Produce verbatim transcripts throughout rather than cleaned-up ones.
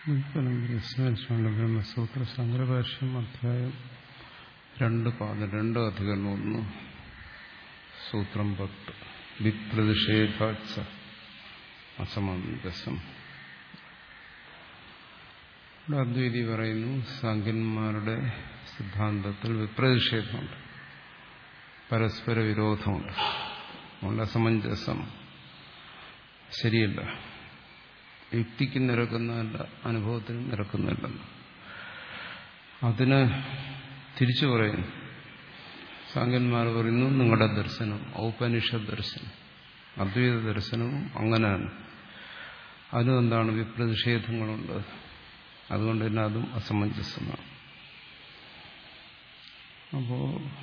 ബ്രഹ്മസൂത്ര ശങ്കരഭാഷ്യം അധ്യായം രണ്ട് പാദം രണ്ട് അധികരണം ഒന്ന് സൂത്രം പത്ത് വിപ്രതിഷേധാച്ച അസമഞ്ജസം. ഇവിടെ അദ്വൈതി പറയുന്നു, സാഖ്യന്മാരുടെ സിദ്ധാന്തത്തിൽ വിപ്രതിഷേധമുണ്ട്, പരസ്പര വിരോധമുണ്ട്, അതുകൊണ്ട് അസമഞ്ജസം ശരിയല്ല, യുക്തിക്ക് നിരക്കുന്നതല്ല, അനുഭവത്തിന് നിരക്കുന്നില്ല. അതിന് തിരിച്ചു പറയുന്നു. സാഖ്യന്മാർ പറയുന്നു, നിങ്ങളുടെ ദർശനം ഔപനിഷത് ദർശനം, അദ്വൈത ദർശനവും അങ്ങനെയാണ്. അതിനും എന്താണ് വിപ്രതിഷേധങ്ങളുണ്ട്, അതുകൊണ്ട് തന്നെ അതും അസമഞ്ജസമാണ്. അപ്പോ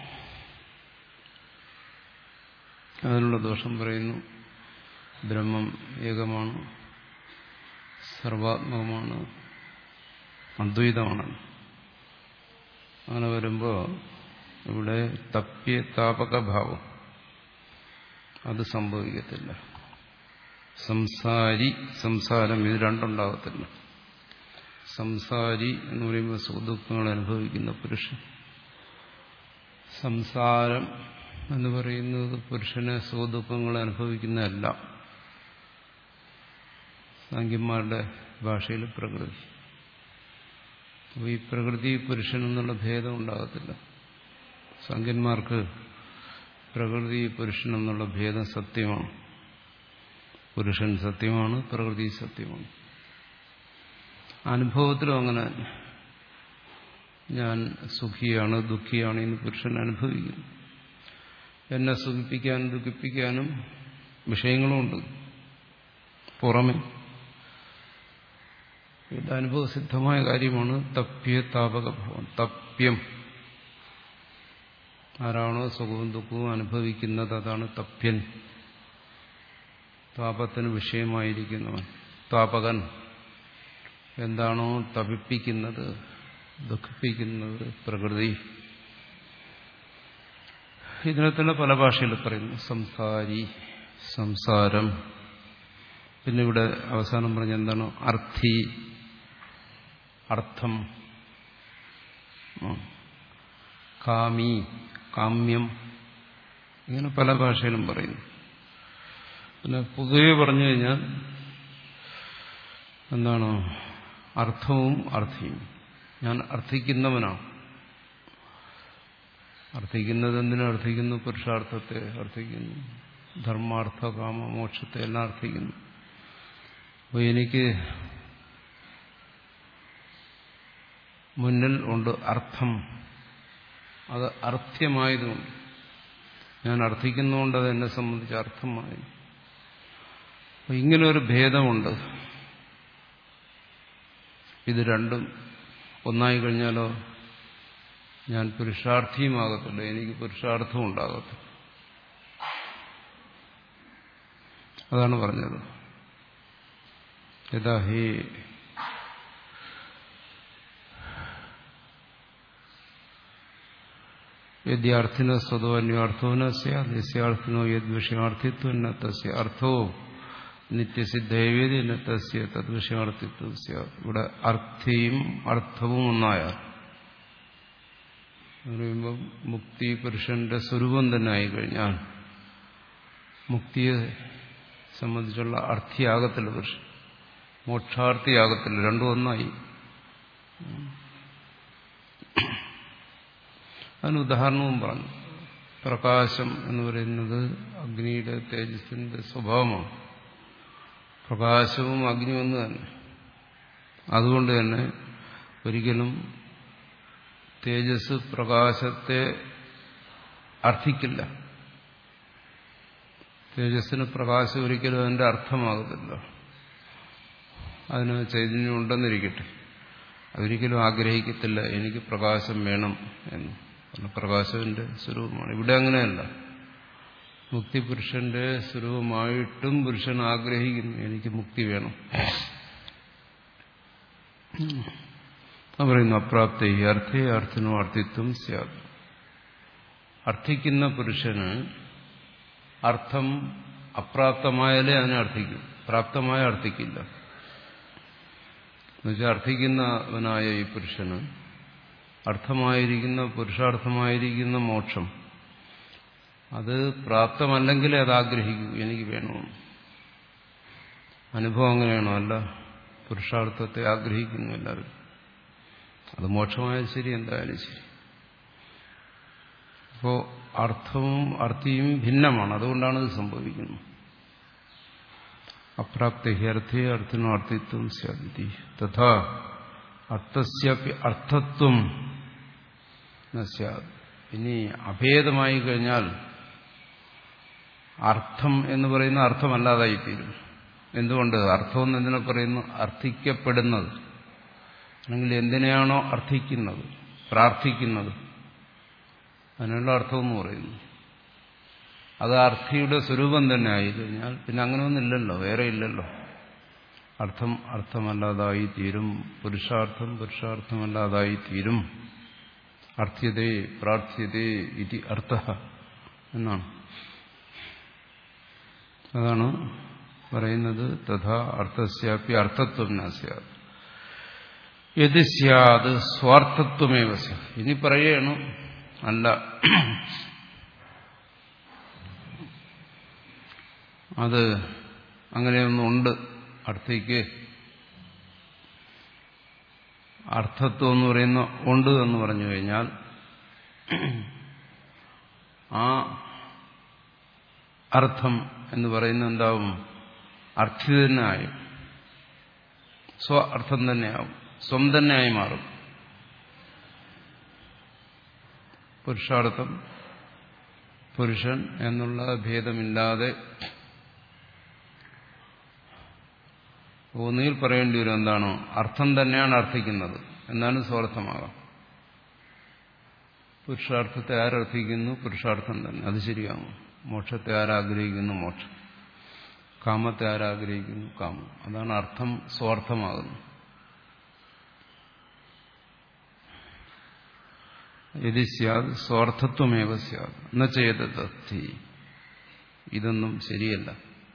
അതിനുള്ള ദോഷം പറയുന്നു. ബ്രഹ്മം ഏകമാണ്, സർവാത്മകമാണ്, അദ്വൈതമാണ്. അങ്ങനെ വരുമ്പോൾ ഇവിടെ തപ്യ താപകഭാവം അത് സംഭവിക്കത്തില്ല. സംസാരി സംസാരം ഇത് രണ്ടുണ്ടാകത്തില്ല. സംസാരി എന്ന് പറയുമ്പോൾ സുഖദുഃഖങ്ങൾ അനുഭവിക്കുന്ന പുരുഷൻ, സംസാരം എന്ന് പറയുന്നത് പുരുഷനെ സുഖദുഃഖങ്ങൾ അനുഭവിക്കുന്നതല്ല. സാഖ്യന്മാരുടെ ഭാഷയിൽ പ്രകൃതി. അപ്പോൾ ഈ പ്രകൃതി പുരുഷൻ എന്നുള്ള ഭേദം ഉണ്ടാകത്തില്ല. സാഖ്യന്മാർക്ക് പ്രകൃതി പുരുഷൻ എന്നുള്ള ഭേദം സത്യമാണ്. പുരുഷൻ സത്യമാണ്, പ്രകൃതി സത്യമാണ്. അനുഭവത്തിലും അങ്ങനെ ഞാൻ സുഖിയാണ് ദുഃഖിയാണ് എന്ന് പുരുഷൻ അനുഭവിക്കുന്നു. എന്നെ സുഖിപ്പിക്കാനും ദുഃഖിപ്പിക്കാനും വിഷയങ്ങളുമുണ്ട് പുറമെ. ഇത് അനുഭവസിദ്ധമായ കാര്യമാണ്. തപ്യ താപകഭാവം, തപ്യം. ആരാണോ സുഖവും ദുഃഖവും അനുഭവിക്കുന്നത് അതാണ് തപ്യൻ, താപത്തിന് വിഷയമായിരിക്കുന്നവൻ. താപകൻ എന്താണോ തപിപ്പിക്കുന്നത്, ദുഃഖിപ്പിക്കുന്നത് പ്രകൃതി. ഇതിനെ തന്നെ പല ഭാഷയിൽ പറയുന്നു. സംസാരി, സംസാരം. പിന്നെ ഇവിടെ അവസാനം പറഞ്ഞ എന്താണ്? അർത്ഥി, അർത്ഥം, കാമി, കാമ്യം. ഇങ്ങനെ പല ഭാഷയിലും പറയുന്നു. പിന്നെ പൊതുവെ പറഞ്ഞു കഴിഞ്ഞാൽ എന്താണ്? അർത്ഥവും അർത്ഥിയും. ഞാൻ അർത്ഥിക്കുന്നവനാണ്. അർത്ഥിക്കുന്നത് എന്തിനും അർത്ഥിക്കുന്നു? പുരുഷാർത്ഥത്തെ അർത്ഥിക്കുന്നു, ധർമാർത്ഥ കാമ മോക്ഷത്തെ എല്ലാം അർത്ഥിക്കുന്നു. അപ്പോൾ എനിക്ക് മുന്നിൽ ഉണ്ട് അർത്ഥം, അത് അർത്ഥ്യമായതുകൊണ്ട്, ഞാൻ അർത്ഥിക്കുന്നതുകൊണ്ട് അത് എന്നെ സംബന്ധിച്ച് അർത്ഥമായി. അപ്പോൾ ഇങ്ങനൊരു ഭേദമുണ്ട്. ഇത് രണ്ടും ഒന്നായി കഴിഞ്ഞാലോ ഞാൻ പുരുഷാർത്ഥിയുമാകത്തില്ല, എനിക്ക് പുരുഷാർത്ഥവും ഉണ്ടാകത്തില്ല. അതാണ് പറഞ്ഞത്. യഥാ ഹി യദ്യാർത്ഥിനോ സ്വതോ അന്യാർത്ഥോ ന സ്യാത് യസ്യാർത്ഥിനോ യദ്വിഷയാർത്ഥിത്വം ന തസ്യ അർത്ഥോ നിത്യസിദ്ധേവേദി ന തസ്യ തദ്വിഷയാർത്ഥിത്വം സ്യാത്. ഇവിടെ അർത്ഥിയും അർത്ഥവും ഒന്നായാൽ പറയുമ്പോൾ മുക്തി പുരുഷന്റെ സ്വരൂപം തന്നെ ആയിക്കഴിഞ്ഞാൽ മുക്തിയെ സംബന്ധിച്ചുള്ള അർത്ഥിയാകത്തില്ല പുരുഷൻ, മോക്ഷാർത്ഥിയാകത്തില്ല. രണ്ടും ഒന്നായി. അതിന് ഉദാഹരണവും പറഞ്ഞു. പ്രകാശം എന്ന് പറയുന്നത് അഗ്നിയുടെ തേജസ്സിന്റെ സ്വഭാവമാണ്. പ്രകാശവും അഗ്നിയും ഒന്ന് തന്നെ. അതുകൊണ്ട് തന്നെ ഒരിക്കലും തേജസ് പ്രകാശത്തെ അർത്ഥിക്കില്ല. തേജസ്സിന് പ്രകാശം ഒരിക്കലും അതിന്റെ അർത്ഥമാകത്തില്ല. അതിന് ചൈതന്യം ഉണ്ടെന്നിരിക്കട്ടെ, അതൊരിക്കലും ആഗ്രഹിക്കത്തില്ല എനിക്ക് പ്രകാശം വേണം എന്ന്. കാരണം പ്രകാശത്തിന്റെ സ്വരൂപമാണ്. ഇവിടെ അങ്ങനെയല്ല. മുക്തിപുരുഷന്റെ സ്വരൂപമായിട്ടും പുരുഷൻ ആഗ്രഹിക്കുന്നു എനിക്ക് മുക്തി വേണം. പറയുന്നു അപ്രാപ്തി അർത്ഥേ അർത്ഥനോ അർത്ഥിത്വം സ്യാത്. അർത്ഥിക്കുന്ന പുരുഷന് അർത്ഥം അപ്രാപ്തമായാലേ അതിനെ അർത്ഥിക്കും, പ്രാപ്തമായ അർത്ഥിക്കില്ല. എന്നുവെച്ചാൽ അർത്ഥിക്കുന്നവനായ ഈ പുരുഷന് അർത്ഥമായിരിക്കുന്ന പുരുഷാർത്ഥമായിരിക്കുന്ന മോക്ഷം അത് പ്രാപ്തമല്ലെങ്കിൽ അത് ആഗ്രഹിക്കൂ, എനിക്ക് വേണമെന്ന്. അനുഭവം അങ്ങനെയാണോ? അല്ല, പുരുഷാർത്ഥത്തെ ആഗ്രഹിക്കുന്നു എല്ലാവരും. അത് മോക്ഷമായാലും ശരി, എന്തായാലും ശരി. അപ്പോ അർത്ഥവും അർത്ഥിയും ഭിന്നമാണ്, അതുകൊണ്ടാണ് ഇത് സംഭവിക്കുന്നത്. അപ്രാപ്തി അർത്ഥേ അർത്ഥിനോ അർത്ഥിത്വം സ്യാദി തഥാ അർത്ഥസ്യാപി അർത്ഥത്വം ന സ്യാദ്. ഇനി അഭേദമായി കഴിഞ്ഞാൽ അർത്ഥം എന്ന് പറയുന്ന അർത്ഥമല്ലാതായിത്തീരും. എന്തുകൊണ്ട്? അർത്ഥം എന്ന് എന്തിനെ പറയുന്നു? അർത്ഥിക്കപ്പെടുന്നത്, അല്ലെങ്കിൽ എന്തിനെയാണോ അർത്ഥിക്കുന്നത്, പ്രാർത്ഥിക്കുന്നത്, അതിനുള്ള അർത്ഥമെന്ന് പറയുന്നു. അത് അർത്ഥിയുടെ സ്വരൂപം തന്നെ ആയിക്കഴിഞ്ഞാൽ പിന്നെ അങ്ങനെയൊന്നുമില്ലല്ലോ, വേറെ ഇല്ലല്ലോ. അർത്ഥം അർത്ഥമല്ലാതായി തീരും, പുരുഷാർത്ഥം പുരുഷാർത്ഥമല്ലാതായി തീരും. അർത്ഥ്യതേ പ്രാർത്ഥ്യതേ ഇതി അർത്ഥഃ എന്നാണ്. അതാണ് പറയുന്നത്. തഥാ അർത്ഥസ്യാപി അർത്ഥത്വം ന സ്യാത് യദി സ്യാത് സ്വാർത്ഥത്വമേവ സ്യാത്. ഇനി പറയണു അല്ല, അത് അങ്ങനെയൊന്നുണ്ട്, അർത്ഥിക്ക് അർത്ഥത്വം എന്ന് പറയുന്ന ഉണ്ട് എന്ന് പറഞ്ഞു കഴിഞ്ഞാൽ ആ അർത്ഥം എന്ന് പറയുന്നത് എന്താവും? അർത്ഥി തന്നെയായും സ്വ അർത്ഥം തന്നെയാവും, സ്വം തന്നെയായി മാറും. പുരുഷാർത്ഥം പുരുഷൻ എന്നുള്ള ഭേദമില്ലാതെ ഒന്നുകിൽ പറയേണ്ടി വരും എന്താണോ അർത്ഥം തന്നെയാണ് അർത്ഥിക്കുന്നത്, എന്നാലും സ്വാർത്ഥമാകാം. പുരുഷാർത്ഥത്തെ ആരർത്ഥിക്കുന്നു? പുരുഷാർത്ഥം തന്നെ, അത് ശരിയാകും. മോക്ഷത്തെ ആരാഗ്രഹിക്കുന്നു? മോക്ഷം. കാമത്തെ ആരാഗ്രഹിക്കുന്നു? കാമം. അതാണ് അർത്ഥം സ്വാർത്ഥമാകുന്നത്. യദി സ്യാദ് സ്വാർത്ഥത്വമേവ സ്യാദ് ന ചേതദസ്തി. ഇതൊന്നും ശരിയല്ല.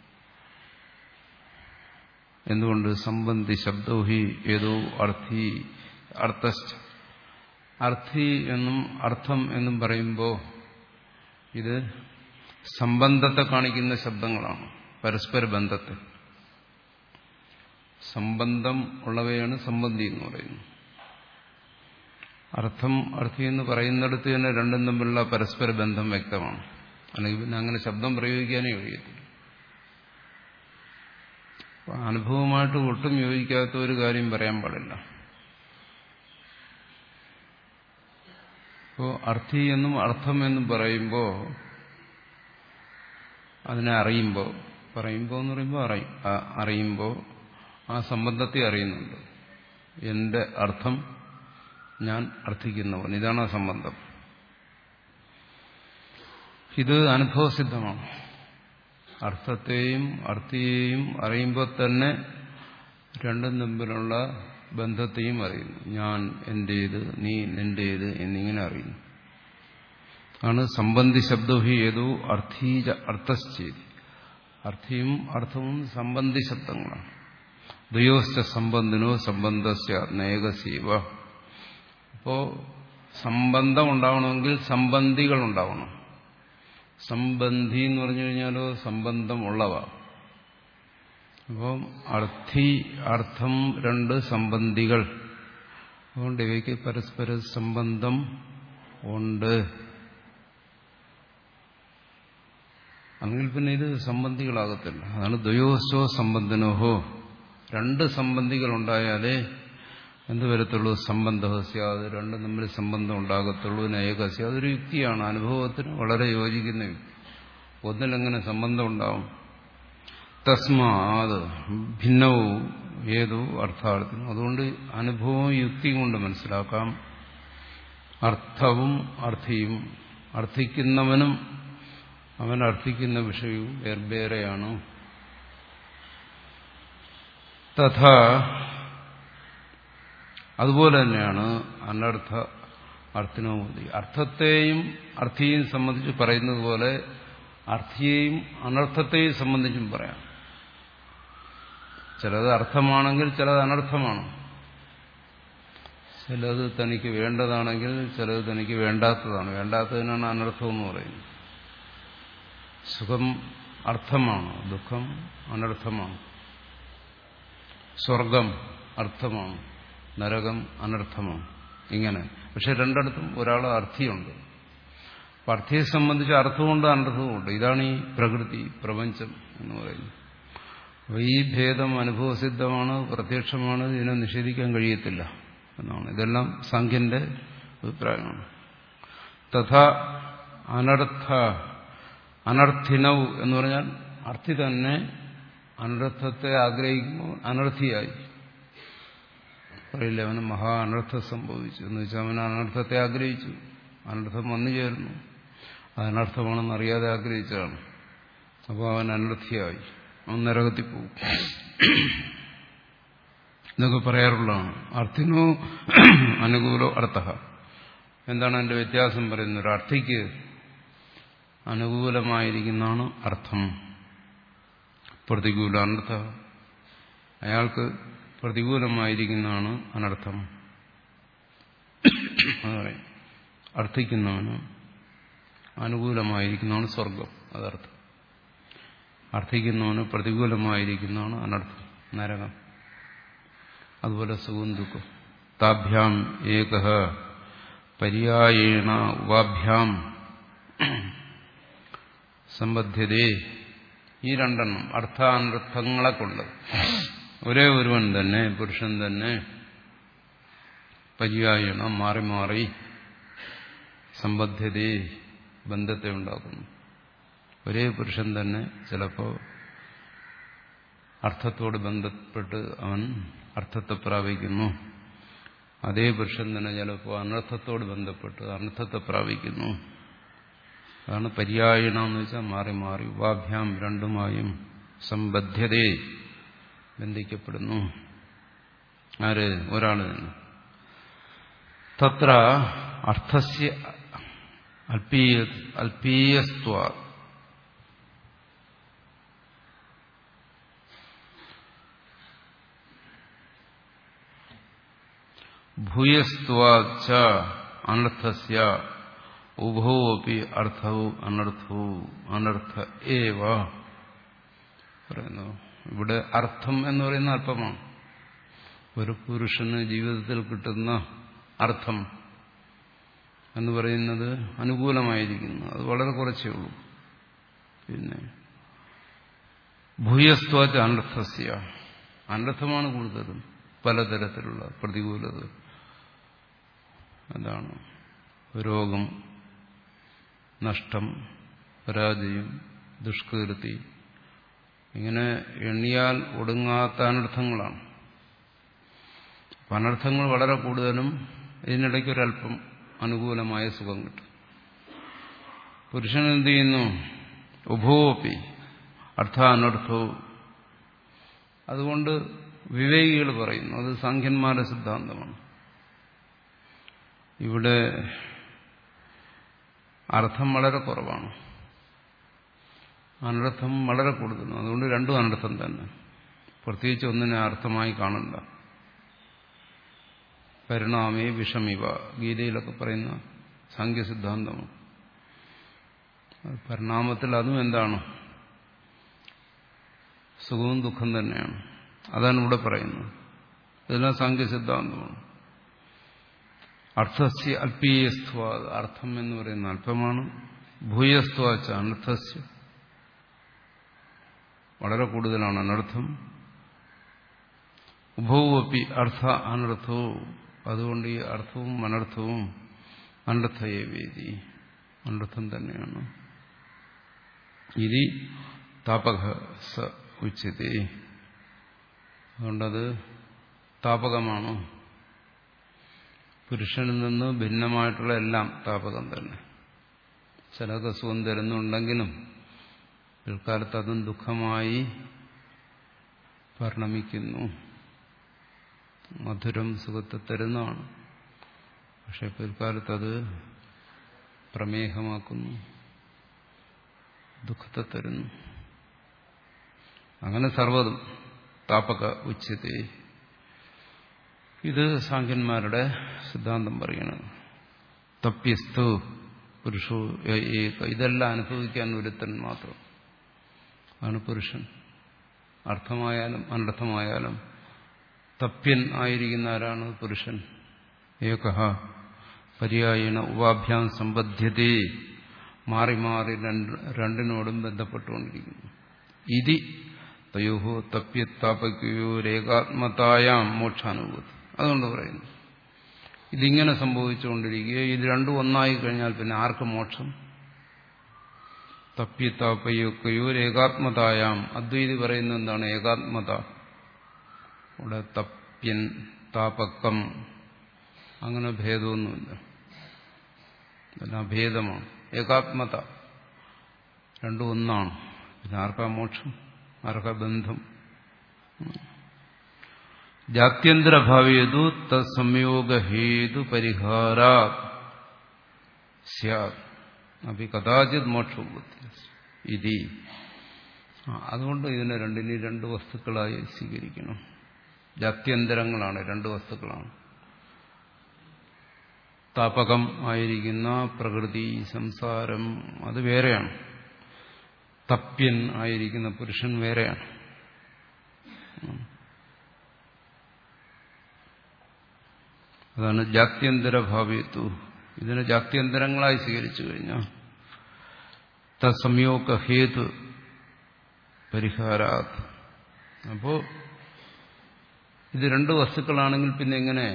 എന്തുകൊണ്ട്? സംബന്ധി ശബ്ദോ ഹി ഏതോ അർത്ഥി അർത്ഥശ്ച. അർത്ഥി എന്നും അർത്ഥം എന്നും പറയുമ്പോൾ ഇത് സംബന്ധത്തെ കാണിക്കുന്ന ശബ്ദങ്ങളാണ്, പരസ്പര ബന്ധത്തെ. സംബന്ധം ഉള്ളവയാണ് സംബന്ധി എന്ന് പറയുന്നത്. അർത്ഥം അർത്ഥി എന്ന് പറയുന്നിടത്ത് തന്നെ രണ്ടും തമ്മിലുള്ള പരസ്പര ബന്ധം വ്യക്തമാണ്. അല്ലെങ്കിൽ പിന്നെ അങ്ങനെ ശബ്ദം പ്രയോഗിക്കാനേ കഴിയത്തില്ല. അനുഭവമായിട്ട് ഒട്ടും യോജിക്കാത്ത ഒരു കാര്യം പറയാൻ പാടില്ല. ഇപ്പോൾ അർത്ഥി എന്നും അർത്ഥം എന്നും പറയുമ്പോൾ അതിനെ അറിയുമ്പോൾ, പറയുമ്പോൾ എന്ന് പറയുമ്പോൾ അറിയും അറിയുമ്പോൾ ആ സംബന്ധത്തെ അറിയുന്നുണ്ട്. എന്റെ അർത്ഥം ഞാൻ അർത്ഥിക്കുന്നവൻ, ഇതാണ് ആ സംബന്ധം. ഇത് അനുഭവസിദ്ധമാണ്. അർത്ഥത്തെയും അർത്ഥിയെയും അറിയുമ്പോൾ തന്നെ രണ്ടും തമ്മിലുള്ള ബന്ധത്തെയും അറിയുന്നു. ഞാൻ എന്റേത്, നീ നിന്റേത് എന്നിങ്ങനെ അറിയുന്നു. ആണ് സംബന്ധി ശബ്ദോഹി ഏതോ അർത്ഥീജ അർത്ഥശ്ചേതി. അർത്ഥിയും അർത്ഥവും സംബന്ധി ശബ്ദങ്ങളാണ്. ദ്വയോശ്ച സംബന്ധിനോ സംബന്ധസ്യ നേകസീവ. അപ്പോ സംബന്ധം ഉണ്ടാവണമെങ്കിൽ സംബന്ധികൾ ഉണ്ടാവണം. സംബന്ധി എന്ന് പറഞ്ഞു കഴിഞ്ഞാലോ സംബന്ധം ഉള്ളവ. അപ്പം അർത്ഥി അർത്ഥം രണ്ട് സംബന്ധികൾ. അതുകൊണ്ട് ഇവയ്ക്ക് പരസ്പര സംബന്ധം ഉണ്ട്. അല്ലെങ്കിൽ പിന്നെ ഇത് സംബന്ധികളാകത്തില്ല. അതാണ് ദ്വയോശോ സംബന്ധിനോഹോ. രണ്ട് സംബന്ധികൾ ഉണ്ടായാലേ എന്ത് വരത്തുള്ളൂ? സംബന്ധസ്യ. അത് രണ്ടും തമ്മിൽ സംബന്ധം ഉണ്ടാകത്തുള്ളൂ. നയകസ്യ. അതൊരു യുക്തിയാണ്, അനുഭവത്തിന് വളരെ യോജിക്കുന്ന യുക്തി. ഒന്നിലെങ്ങനെ സംബന്ധം ഉണ്ടാവും? തസ്മാത് ഭിന്നവും ഏതോ അർത്ഥാർത്ഥിനും. അതുകൊണ്ട് അനുഭവവും യുക്തിയും കൊണ്ട് മനസ്സിലാക്കാം. അർത്ഥവും അർത്ഥിയും, അർത്ഥിക്കുന്നവനും അവൻ അർത്ഥിക്കുന്ന വിഷയവും വേർവേറെയാണ്. തഥാ അതുപോലെ തന്നെയാണ് അനർത്ഥ അർത്ഥിനോമതി. അർത്ഥത്തെയും അർത്ഥിയെയും സംബന്ധിച്ച് പറയുന്നത് പോലെ അർത്ഥിയെയും അനർത്ഥത്തെയും സംബന്ധിച്ചും പറയാം. ചിലത് അർത്ഥമാണെങ്കിൽ ചിലത് അനർത്ഥമാണ്. ചിലത് തനിക്ക് വേണ്ടതാണെങ്കിൽ ചിലത് തനിക്ക് വേണ്ടാത്തതാണ്. വേണ്ടാത്തതിനാണ് അനർത്ഥം എന്ന് പറയുന്നത്. സുഖം അർത്ഥമാണ്, ദുഃഖം അനർത്ഥമാണ്. സ്വർഗം അർത്ഥമാണ്, നരകം അനർത്ഥമാണ്. ഇങ്ങനെ. പക്ഷെ രണ്ടിടത്തും ഒരാൾ അർത്ഥിയുണ്ട്. അപ്പം അർത്ഥിയെ സംബന്ധിച്ച് അർത്ഥമുണ്ട് അനർത്ഥവുമുണ്ട്. ഇതാണ് ഈ പ്രകൃതി, പ്രപഞ്ചം എന്ന് പറയുന്നത്. അപ്പോൾ ഈ ഭേദം അനുഭവസിദ്ധമാണ്, പ്രത്യക്ഷമാണ്, ഇതിനെ നിഷേധിക്കാൻ കഴിയത്തില്ല എന്നാണ്. ഇതെല്ലാം സാഖ്യന്റെ അഭിപ്രായമാണ്. തഥാ അനർത്ഥ അനർത്ഥിനൗ എന്ന് പറഞ്ഞാൽ അർത്ഥി തന്നെ അനർത്ഥത്തെ ആഗ്രഹിക്കുമ്പോൾ അനർത്ഥിയായി പറയില്ല. അവന് മഹാ അനർത്ഥം സംഭവിച്ചു എന്ന് വെച്ചാൽ അവൻ അനർത്ഥത്തെ ആഗ്രഹിച്ചു, അനർത്ഥം വന്നു ചേർന്നു, അത് അനർത്ഥമാണെന്ന് അറിയാതെ ആഗ്രഹിച്ചതാണ്. അപ്പോൾ അവൻ അനർത്ഥിയായി, അവൻ നരകത്തിൽ പോകും എന്നൊക്കെ പറയാറുള്ളതാണ്. അർത്ഥിനോ അനുകൂലോ അർത്ഥ. എന്താണ് അതിന്റെ വ്യത്യാസം പറയുന്നത്? ഒരു അർത്ഥിക്ക് അനുകൂലമായിരിക്കുന്നതാണ് അർത്ഥം, പ്രതികൂല അനർത്ഥ. അയാൾക്ക് പ്രതികൂലമായിരിക്കുന്നതാണ് അനർത്ഥം. അതറിയാം. അർത്ഥിക്കുന്നവന് അനുകൂലമായിരിക്കുന്നതാണ് സ്വർഗം, അതർത്ഥം. അർത്ഥിക്കുന്നവന് പ്രതികൂലമായിരിക്കുന്നതാണ് അനർത്ഥം, നരകം. അതുപോലെ സുഖം ദുഃഖം. താഭ്യാം ഏകഃ പര്യായേണ ഉപാഭ്യാം സംബദ്ധ്യതേ. ഈ രണ്ടെണ്ണം അർത്ഥാനർത്ഥങ്ങളെ കൊണ്ട് ഒരേ ഒരുവൻ തന്നെ, പുരുഷൻ തന്നെ പര്യായേണ മാറി മാറി സംബദ്ധ്യതേ ബന്ധത്തെ ഉണ്ടാക്കുന്നു. ഒരേ പുരുഷൻ തന്നെ ചിലപ്പോൾ അർത്ഥത്തോട് ബന്ധപ്പെട്ട് അവൻ അർത്ഥത്തെ പ്രാപിക്കുന്നു. അതേ പുരുഷൻ തന്നെ ചിലപ്പോൾ അനർത്ഥത്തോട് ബന്ധപ്പെട്ട് അനർത്ഥത്തെ പ്രാപിക്കുന്നു. അതാണ് പര്യായണം എന്ന് വെച്ചാൽ മാറി മാറി. ഉപാഭ്യാം രണ്ടുമായും സംബദ്ധ്യതയെ ബന്ധിക്കപ്പെടുന്നു. ആര്? ഒരാള് തന്നെ. തത്ര അർത്ഥസ്യ അല്പീയ അല്പീയസ്ത്വ ഭൂയസ്ത്വാച്ച അനർത്ഥസ്യ ഉഭോ അപ്പി അർത്ഥവും അനർത്ഥവും അനർത്ഥ ഏവ പറയുന്നു. ഇവിടെ അർത്ഥം എന്ന് പറയുന്ന അല്പമാണ്. ഒരു പുരുഷന് ജീവിതത്തിൽ കിട്ടുന്ന അർത്ഥം എന്ന് പറയുന്നത് അനുകൂലമായിരിക്കുന്നു, അത് വളരെ കുറച്ചേ ഉള്ളൂ. പിന്നെ ഭൂയസ്ത്വാച്ച അനർത്ഥസ്യ, അനർത്ഥമാണ് കൂടുതലും, പലതരത്തിലുള്ള പ്രതികൂലത. എന്താണ്? രോഗം, നഷ്ടം, പരാജയം, ദുഷ്കീർത്തി, ഇങ്ങനെ എണ്ണിയാൽ ഒടുങ്ങാത്ത അനർത്ഥങ്ങളാണ്. അനർത്ഥങ്ങൾ വളരെ കൂടുതലും ഇതിനിടയ്ക്കൊരല്പം അനുകൂലമായ സുഖം കിട്ടും. പുരുഷൻ എന്ത് ചെയ്യുന്നു? ഉഭോപി അർത്ഥാനർത്ഥവും. അതുകൊണ്ട് വിവേകികൾ പറയുന്നു, അത് സാഖ്യന്മാരുടെ സിദ്ധാന്തമാണ്. ഇവിടെ അർത്ഥം വളരെ കുറവാണ്, അനർത്ഥം വളരെ കൂടുതലും. അതുകൊണ്ട് രണ്ടും അനർത്ഥം തന്നെ. പ്രത്യേകിച്ച് ഒന്നിനെ അർത്ഥമായി കാണണ്ട. പരിണാമേ വിഷമിവ ഗീതയിലൊക്കെ പറയുന്ന സാഖ്യസിദ്ധാന്തമാണ്. പരിണാമത്തിൽ അതും എന്താണ്? സുഖവും ദുഃഖം തന്നെയാണ്. അതാണ് ഇവിടെ പറയുന്നത്. ഇതെല്ലാം സാഖ്യസിദ്ധാന്തമാണ്. അർത്ഥസ്യ അല്പീയസ്ത്വ, അർത്ഥം എന്ന് പറയുന്ന അല്പമാണ്. ഭൂയസ്ത്വാച്ച അനർത്ഥസ്യ, വളരെ കൂടുതലാണ് അനർത്ഥം. ഉഭവപ്പി അർത്ഥ അനർത്ഥവും, അതുകൊണ്ട് ഈ അർത്ഥവും അനർത്ഥവും അനർത്ഥയെ വേദി, അനർത്ഥം തന്നെയാണ്. ഇതി താപക സ ഉച്യത്തെ. അതുകൊണ്ടത് താപകമാണ്. പുരുഷനിൽ നിന്ന് ഭിന്നമായിട്ടുള്ള എല്ലാം താപകം തന്നെ. ചിലതൊക്കെ സുഖം തരുന്നുണ്ടെങ്കിലും പിൽക്കാലത്ത് അതും ദുഃഖമായി പരിണമിക്കുന്നു. മധുരം സുഖത്തെ തരുന്നതാണ്, പക്ഷെ പിൽക്കാലത്തത് പ്രമേഹമാക്കുന്നു, ദുഃഖത്തെ തരുന്നു. അങ്ങനെ സർവ്വതും താപക ഉച്യത്തെ. ഇത് സാഖ്യന്മാരുടെ സിദ്ധാന്തം പറയണത്. തപ്യസ്തു പുരുഷോ ഏക, ഇതെല്ലാം അനുഭവിക്കാൻ ഒരുത്തൻ മാത്രം ആണ് പുരുഷൻ. അർത്ഥമായാലും അനർത്ഥമായാലും തപ്യൻ ആയിരിക്കുന്ന ആരാണ്? പുരുഷൻ. ഏകഃ പര്യായേണ ഉപാഭ്യാം സമ്പദ്ധ്യതേ, മാറി മാറി രണ്ടിനോടും ബന്ധപ്പെട്ടുകൊണ്ടിരിക്കുന്നു. ഇതി തയോഹോ തപ്യത്താപകയോരേകാത്മതായാം മോക്ഷാനുഭൂതി. അതുകൊണ്ട് പറയുന്നു ഇതിങ്ങനെ സംഭവിച്ചുകൊണ്ടിരിക്കുക. ഇത് രണ്ടും ഒന്നായി കഴിഞ്ഞാൽ പിന്നെ ആർക്ക് മോക്ഷം? തപ്യത്താപയോരേകാത്മതായാം. അദ്വൈതി പറയുന്നത് എന്താണ്? ഏകാത്മത. ഇവിടെ തപ്യൻ താപകം അങ്ങനെ ഭേദമൊന്നുമില്ല, ഇതെല്ലാം അഭേദമാണ്. ഏകാത്മത രണ്ടും ഒന്നാണ്. പിന്നെ ആർക്കാ മോക്ഷം? ആർക്കാ ബന്ധം? ജാത്യന്തരഭാവേതു തത്സംയോഗഹേതു പരിഹാരാ സ്യാത് അഭി കഥാചിത് മോക്ഷോപത്തി ഇതി. അതുകൊണ്ട് ഇതിനെ രണ്ടിനെ രണ്ട് വസ്തുക്കളായി സ്വീകരിക്കണം. ജാത്യന്തരങ്ങളാണ്, രണ്ട് വസ്തുക്കളാണ്. താപകം ആയിരിക്കുന്ന പ്രകൃതി സംസാരം അത് വേറെയാണ്. തപ്യൻ ആയിരിക്കുന്ന പുരുഷൻ വേറെയാണ്. അതാണ് ജാത്യന്തരഭാവേത്തു. ഇതിനെ ജാത്യന്തരങ്ങളായി സ്വീകരിച്ചു കഴിഞ്ഞാൽ തത്സംയോഗ ഹേതു പരിഹാരാത്. അപ്പോ ഇത് രണ്ട് വസ്തുക്കളാണെങ്കിൽ പിന്നെ എങ്ങനെ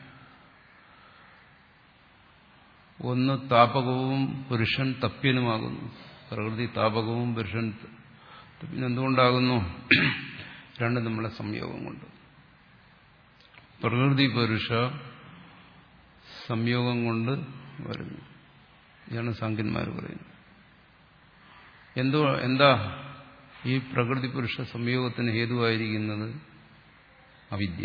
ഒന്ന് താപകവും പുരുഷൻ തപ്യനുമാകുന്നു? പ്രകൃതി താപകവും പുരുഷൻ പിന്നെന്തുകൊണ്ടാകുന്നു? രണ്ടും നമ്മളെ സംയോഗം കൊണ്ട്. പ്രകൃതി പുരുഷ സംയോഗം കൊണ്ട് വരുന്നു. ഇതാണ് സാഖ്യന്മാർ പറയുന്നത്. എന്തോ എന്താ ഈ പ്രകൃതി പുരുഷ സംയോഗത്തിന് ഹേതുവായിരിക്കുന്നത്? അവിദ്യ.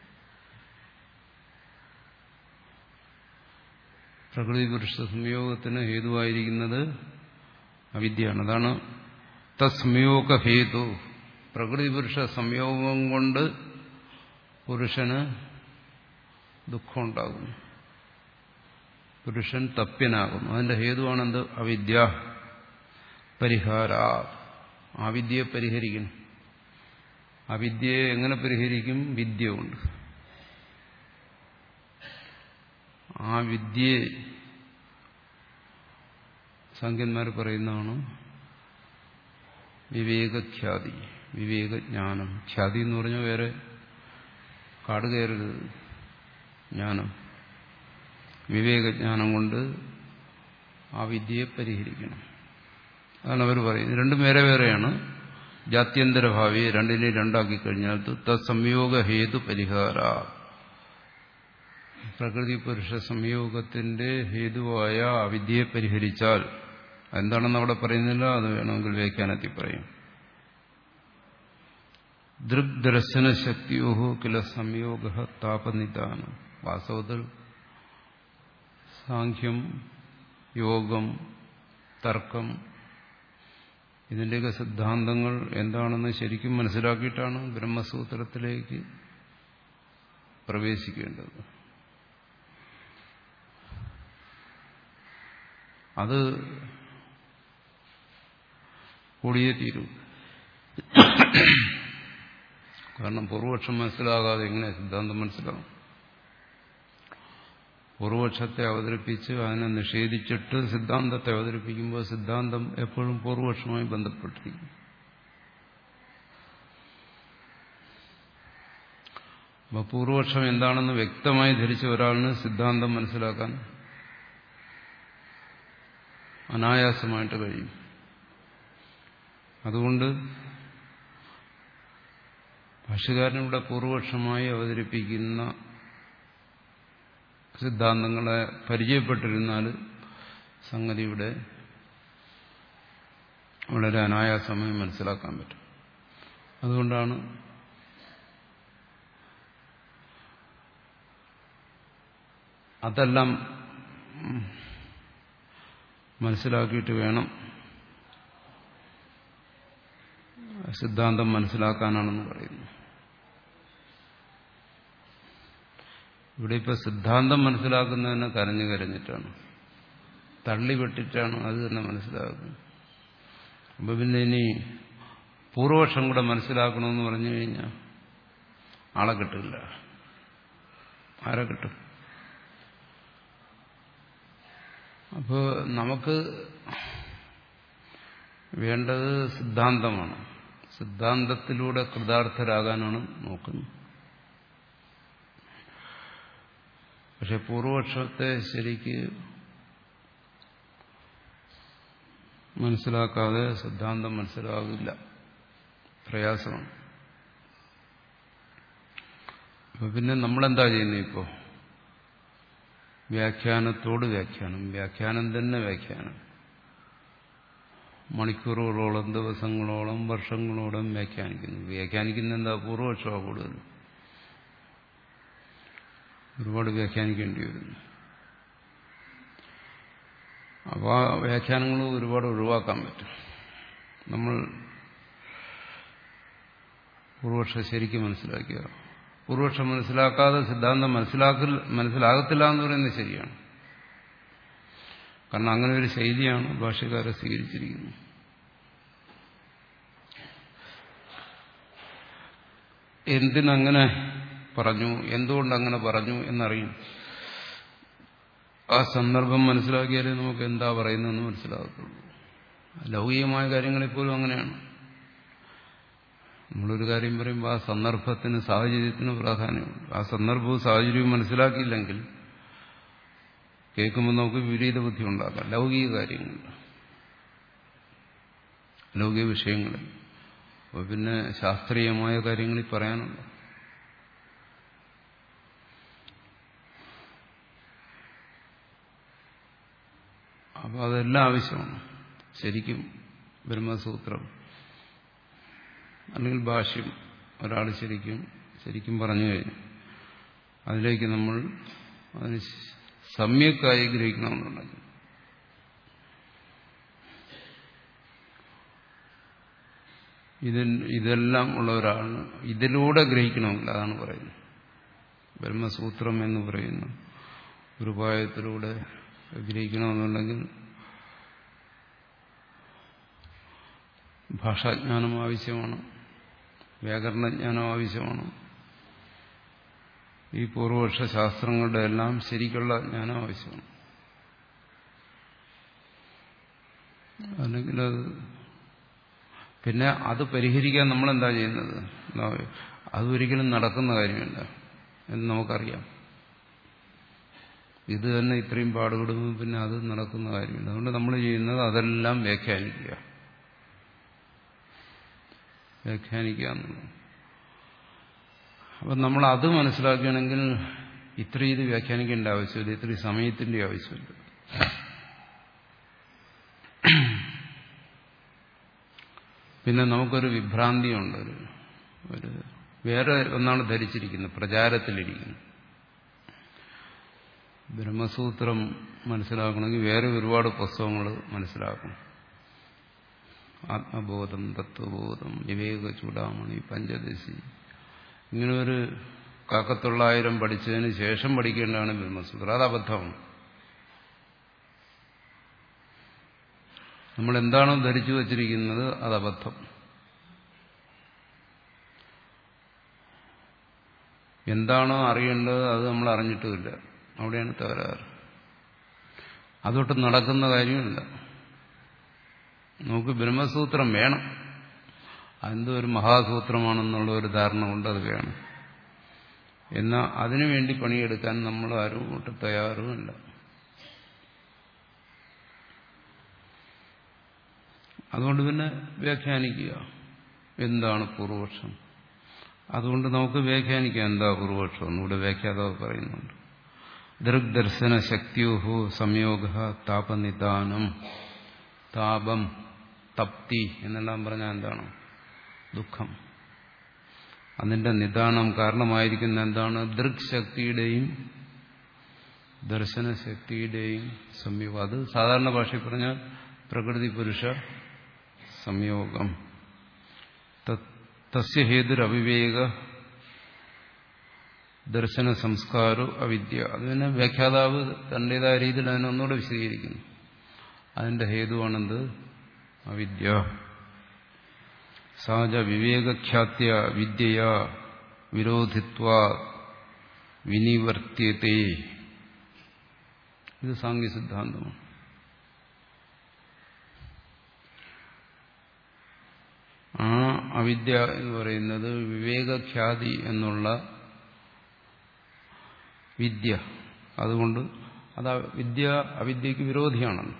പ്രകൃതി പുരുഷ സംയോഗത്തിന് ഹേതുവായിരിക്കുന്നത് അവിദ്യയാണ്. അതാണ് തത്സംയോഗ ഹേതു. പ്രകൃതി പുരുഷ സംയോഗം കൊണ്ട് പുരുഷന് ദുഃഖമുണ്ടാകുന്നു, പുരുഷൻ തപ്യനാകുന്നു. അതിന്റെ ഹേതുവാണെന്ത്? അവിദ്യ. പരിഹാര. അവിദ്യയെ പരിഹരിക്കണം. അവിദ്യയെ എങ്ങനെ പരിഹരിക്കും? വിദ്യ കൊണ്ട്. ആ വിദ്യയെ സാഖ്യന്മാർ പറയുന്നതാണ് വിവേകഖ്യാതി, വിവേകജ്ഞാനം. ഖ്യാതി എന്ന് പറഞ്ഞാൽ വേറെ കാട് കയറരുത്, ജ്ഞാനം. വിവേകജ്ഞാനം കൊണ്ട് ആ വിദ്യയെ പരിഹരിക്കണം. അതാണ് അവർ പറയുന്നത്. രണ്ടും വേറെ വേറെയാണ്. ജാത്യന്തരഭാവി രണ്ടിനെ രണ്ടാക്കി കഴിഞ്ഞാൽ തത്സംയോഗ ഹേതു പരിഹാര. പ്രകൃതി പുരുഷ സംയോഗത്തിന്റെ ഹേതുവായ അവിദ്യയെ പരിഹരിച്ചാൽ എന്താണെന്ന് അവിടെ പറയുന്നില്ല, അത് വേണമെങ്കിൽ വ്യാഖ്യാനത്തിൽ പറയും. ദൃഗ്ദർശന ശക്തിയോഹോ കില സംയോഗ താപനിദാനം. വാസ്തവത്തിൽ സാഖ്യം, യോഗം, തർക്കം ഇതിന്റെയൊക്കെ സിദ്ധാന്തങ്ങൾ എന്താണെന്ന് ശരിക്കും മനസ്സിലാക്കിയിട്ടാണ് ബ്രഹ്മസൂത്രത്തിലേക്ക് പ്രവേശിക്കേണ്ടത്. അത് കൂടിയേ തീരൂ. കാരണം പൂർവപക്ഷം മനസ്സിലാകാതെ എങ്ങനെ സിദ്ധാന്തം മനസ്സിലാവും? പൂർവപക്ഷത്തെ അവതരിപ്പിച്ച് അതിനെ നിഷേധിച്ചിട്ട് സിദ്ധാന്തത്തെ അവതരിപ്പിക്കുമ്പോൾ സിദ്ധാന്തം എപ്പോഴും പൂർവപക്ഷവുമായി ബന്ധപ്പെട്ടിരിക്കും. അപ്പോൾ പൂർവപക്ഷം എന്താണെന്ന് വ്യക്തമായി ധരിച്ച ഒരാളിന് സിദ്ധാന്തം മനസ്സിലാക്കാൻ അനായാസമായിട്ട് കഴിയും. അതുകൊണ്ട് ഭാഷ്യകാരനിവിടെ പൂർവപക്ഷമായി അവതരിപ്പിക്കുന്ന സിദ്ധാന്തങ്ങളെ പരിചയപ്പെട്ടിരുന്നാൽ സംഗതിയുടെ വളരെ അനായാസമായി മനസ്സിലാക്കാൻ പറ്റും. അതുകൊണ്ടാണ് അതെല്ലാം മനസ്സിലാക്കിയിട്ട് വേണം സിദ്ധാന്തം മനസ്സിലാക്കാനാണെന്ന് പറയുന്നു. ഇവിടെ ഇപ്പൊ സിദ്ധാന്തം മനസ്സിലാക്കുന്നതന്നെ കരഞ്ഞു കരഞ്ഞിട്ടാണ്, തള്ളിവിട്ടിട്ടാണ് അത് തന്നെ മനസ്സിലാക്കുന്നത്. അപ്പൊ പിന്നെ ഇനി പൂർവപക്ഷം കൂടെ മനസ്സിലാക്കണമെന്ന് പറഞ്ഞു കഴിഞ്ഞാൽ ആളെ കിട്ടില്ല. ആരെ കിട്ടും? അപ്പോൾ നമുക്ക് വേണ്ടത് സിദ്ധാന്തമാണ്. സിദ്ധാന്തത്തിലൂടെ കൃതാർത്ഥരാകാനാണ് നോക്കുന്നത്. പക്ഷെ പൂർവപക്ഷത്തെ ശരിക്ക് മനസ്സിലാക്കാതെ സിദ്ധാന്തം മനസ്സിലാകില്ല, പ്രയാസമാണ്. അപ്പൊ പിന്നെ നമ്മളെന്താ ചെയ്യുന്നത്? ഇപ്പോൾ വ്യാഖ്യാനത്തോട് വ്യാഖ്യാനം, വ്യാഖ്യാനം തന്നെ വ്യാഖ്യാനം. മണിക്കൂറുകളോളം, ദിവസങ്ങളോളം, വർഷങ്ങളോളം വ്യാഖ്യാനിക്കുന്നു. വ്യാഖ്യാനിക്കുന്ന എന്താ? പൂർവപക്ഷമാണ് കൂടുതൽ. ഒരുപാട് വ്യാഖ്യാനിക്കേണ്ടി വരുന്നു. അപ്പോൾ ആ വ്യാഖ്യാനങ്ങൾ ഒരുപാട് ഒഴിവാക്കാൻ പറ്റും. നമ്മൾ പൂർവപക്ഷം ശരിക്കും മനസ്സിലാക്കുക. പൂർവപക്ഷം മനസ്സിലാക്കാതെ സിദ്ധാന്തം മനസ്സിലാക്കി മനസ്സിലാകത്തില്ല എന്ന് പറയുന്നത് ശരിയാണ്. കാരണം അങ്ങനെ ഒരു ശൈലിയാണ് ഭാഷ്യക്കാരെ സ്വീകരിച്ചിരിക്കുന്നത്. എന്തിനങ്ങനെ പറഞ്ഞു, എന്തുകൊണ്ടങ്ങനെ പറഞ്ഞു എന്നറിയും. ആ സന്ദർഭം മനസ്സിലാക്കിയാലേ നമുക്ക് എന്താ പറയുന്നതെന്ന് മനസ്സിലാകത്തുള്ളൂ. ലൗകികമായ കാര്യങ്ങളെപ്പോലും അങ്ങനെയാണ്. നമ്മളൊരു കാര്യം പറയുമ്പോൾ ആ സന്ദർഭത്തിന്, സാഹചര്യത്തിന് പ്രാധാന്യമുണ്ട്. ആ സന്ദർഭവും സാഹചര്യവും മനസ്സിലാക്കിയില്ലെങ്കിൽ കേൾക്കുമ്പോൾ നമുക്ക് വിപരീത ബുദ്ധി ഉണ്ടാക്കാം. ലൗകിക കാര്യങ്ങൾ, ലൗകിക വിഷയങ്ങളിൽ. അപ്പോൾ പിന്നെ ശാസ്ത്രീയമായ കാര്യങ്ങളിൽ പറയാനുണ്ടോ? അപ്പോൾ അതെല്ലാം ആവശ്യമാണ്. ശരിക്കും ബ്രഹ്മസൂത്രം അല്ലെങ്കിൽ ഭാഷ്യം ഒരാൾ ശരിക്കും ശരിക്കും പറഞ്ഞു കഴിഞ്ഞു അതിലേക്ക് നമ്മൾ അതിന് സമ്യക്കായി ഗ്രഹിക്കണമെന്നുണ്ടെങ്കിൽ ഇതിൽ ഇതെല്ലാം ഉള്ള ഒരാളിന് ഇതിലൂടെ ഗ്രഹിക്കണമെങ്കിൽ, അതാണ് പറയുന്നത്. ബ്രഹ്മസൂത്രം എന്ന് പറയുന്ന ഒരു ഉപായത്തിലൂടെ ഗ്രഹിക്കണമെന്നുണ്ടെങ്കിൽ ഭാഷാജ്ഞാനം ആവശ്യമാണ്, വ്യാകരണജ്ഞാനം ആവശ്യമാണ്, ഈ പൂർവപക്ഷ ശാസ്ത്രങ്ങളുടെ എല്ലാം ശരിക്കുള്ള ജ്ഞാനം ആവശ്യമാണ്. അല്ലെങ്കിൽ അത് പിന്നെ അത് പരിഹരിക്കാൻ നമ്മളെന്താ ചെയ്യുന്നത്? അതൊരിക്കലും നടക്കുന്ന കാര്യമില്ല എന്ന് നമുക്കറിയാം. ഇത് തന്നെ ഇത്രയും പാടുപെടുമ്പോൾ പിന്നെ അത് നടക്കുന്ന കാര്യമില്ല. അതുകൊണ്ട് നമ്മൾ ചെയ്യുന്നത് അതെല്ലാം വ്യാഖ്യാനിക്കുക വ്യാഖ്യാനിക്കുക എന്നുള്ളത്. അപ്പം നമ്മൾ അത് മനസ്സിലാക്കുകയാണെങ്കിൽ ഇത്രയും ഇത് വ്യാഖ്യാനിക്കേണ്ട ആവശ്യമില്ല, ഇത്രയും സമയത്തിന്റെ ആവശ്യമില്ല. പിന്നെ നമുക്കൊരു വിഭ്രാന്തിയുണ്ട്, ഒരു ഒരു വേറെ ഒന്നാണ് ധരിച്ചിരിക്കുന്നത്, പ്രചാരത്തിലിരിക്കുന്നു. ബ്രഹ്മസൂത്രം മനസ്സിലാക്കണമെങ്കിൽ വേറെ ഒരുപാട് പുസ്തകങ്ങൾ മനസ്സിലാക്കണം. ആത്മബോധം, തത്വബോധം, വിവേക ചൂടാമണി, പഞ്ചദശി, ഇങ്ങനെ ഒരു കാക്കത്തൊള്ളായിരം പഠിച്ചതിന് ശേഷം പഠിക്കേണ്ടതാണ് ബ്രഹ്മസൂത്രം. അത് അബദ്ധമാണ്. നമ്മൾ എന്താണോ ധരിച്ചു വച്ചിരിക്കുന്നത് അത് അബദ്ധം. എന്താണോ അറിയേണ്ടത് അത് നമ്മൾ അറിഞ്ഞിട്ടുമില്ല, അവിടെയാണ് തകരാറ്. അതൊട്ട് നടക്കുന്ന കാര്യമില്ല. നമുക്ക് ബ്രഹ്മസൂത്രം വേണം, അതെന്തോ ഒരു മഹാസൂത്രമാണെന്നുള്ള ഒരു ധാരണ കൊണ്ട് അത് വേണം. എന്നാൽ അതിനുവേണ്ടി പണിയെടുക്കാൻ നമ്മൾ ആരും ഒട്ടും തയ്യാറുമില്ല. അതുകൊണ്ട് പിന്നെ വ്യാഖ്യാനിക്കുക എന്താണ് പൂർവപക്ഷം. അതുകൊണ്ട് നമുക്ക് വ്യാഖ്യാനിക്കാം എന്താ പൂർവപക്ഷം എന്നിവിടെ വ്യാഖ്യാതാവ് പറയുന്നുണ്ട്. ദൃഗ്ദർശന ശക്തിയോഹോ സംയോഗ താപനിദാനം. താപം, തപ്തി എന്നെല്ലാം പറഞ്ഞാൽ എന്താണ്? ദുഃഖം. അതിന്റെ നിദാനം കാരണമായിരിക്കുന്ന എന്താണ്? ദൃക്ശക്തിയുടെയും ദർശനശക്തിയുടെയും സംയോഗം. അത് സാധാരണ ഭാഷയിൽ പറഞ്ഞാൽ പ്രകൃതി പുരുഷ സംയോഗം. തസ്യ ഹേതുരവിവേക ദർശന സംസ്കാരോ അവിദ്യ. അതിനെ വ്യാഖ്യാതാവ് തന്റേതായ രീതിയിൽ അതിനെ ഒന്നുകൂടെ വിശദീകരിക്കുന്നു. അതിന്റെ ഹേതുവാണെന്ത്? അവിദ്യ. സഹജ വിവേകഖ്യാത്യ വിദ്യയാ വിരോധിത്വാ വിനിവർത്യത്തെ. ഇത് സാംഖ്യ സിദ്ധാന്തമാണ്. ആ അവിദ്യ എന്ന് പറയുന്നത് വിവേകഖ്യാതി എന്നുള്ള വിദ്യ. അതുകൊണ്ട് അത് വിദ്യ അവിദ്യക്ക് വിരോധിയാണല്ലോ.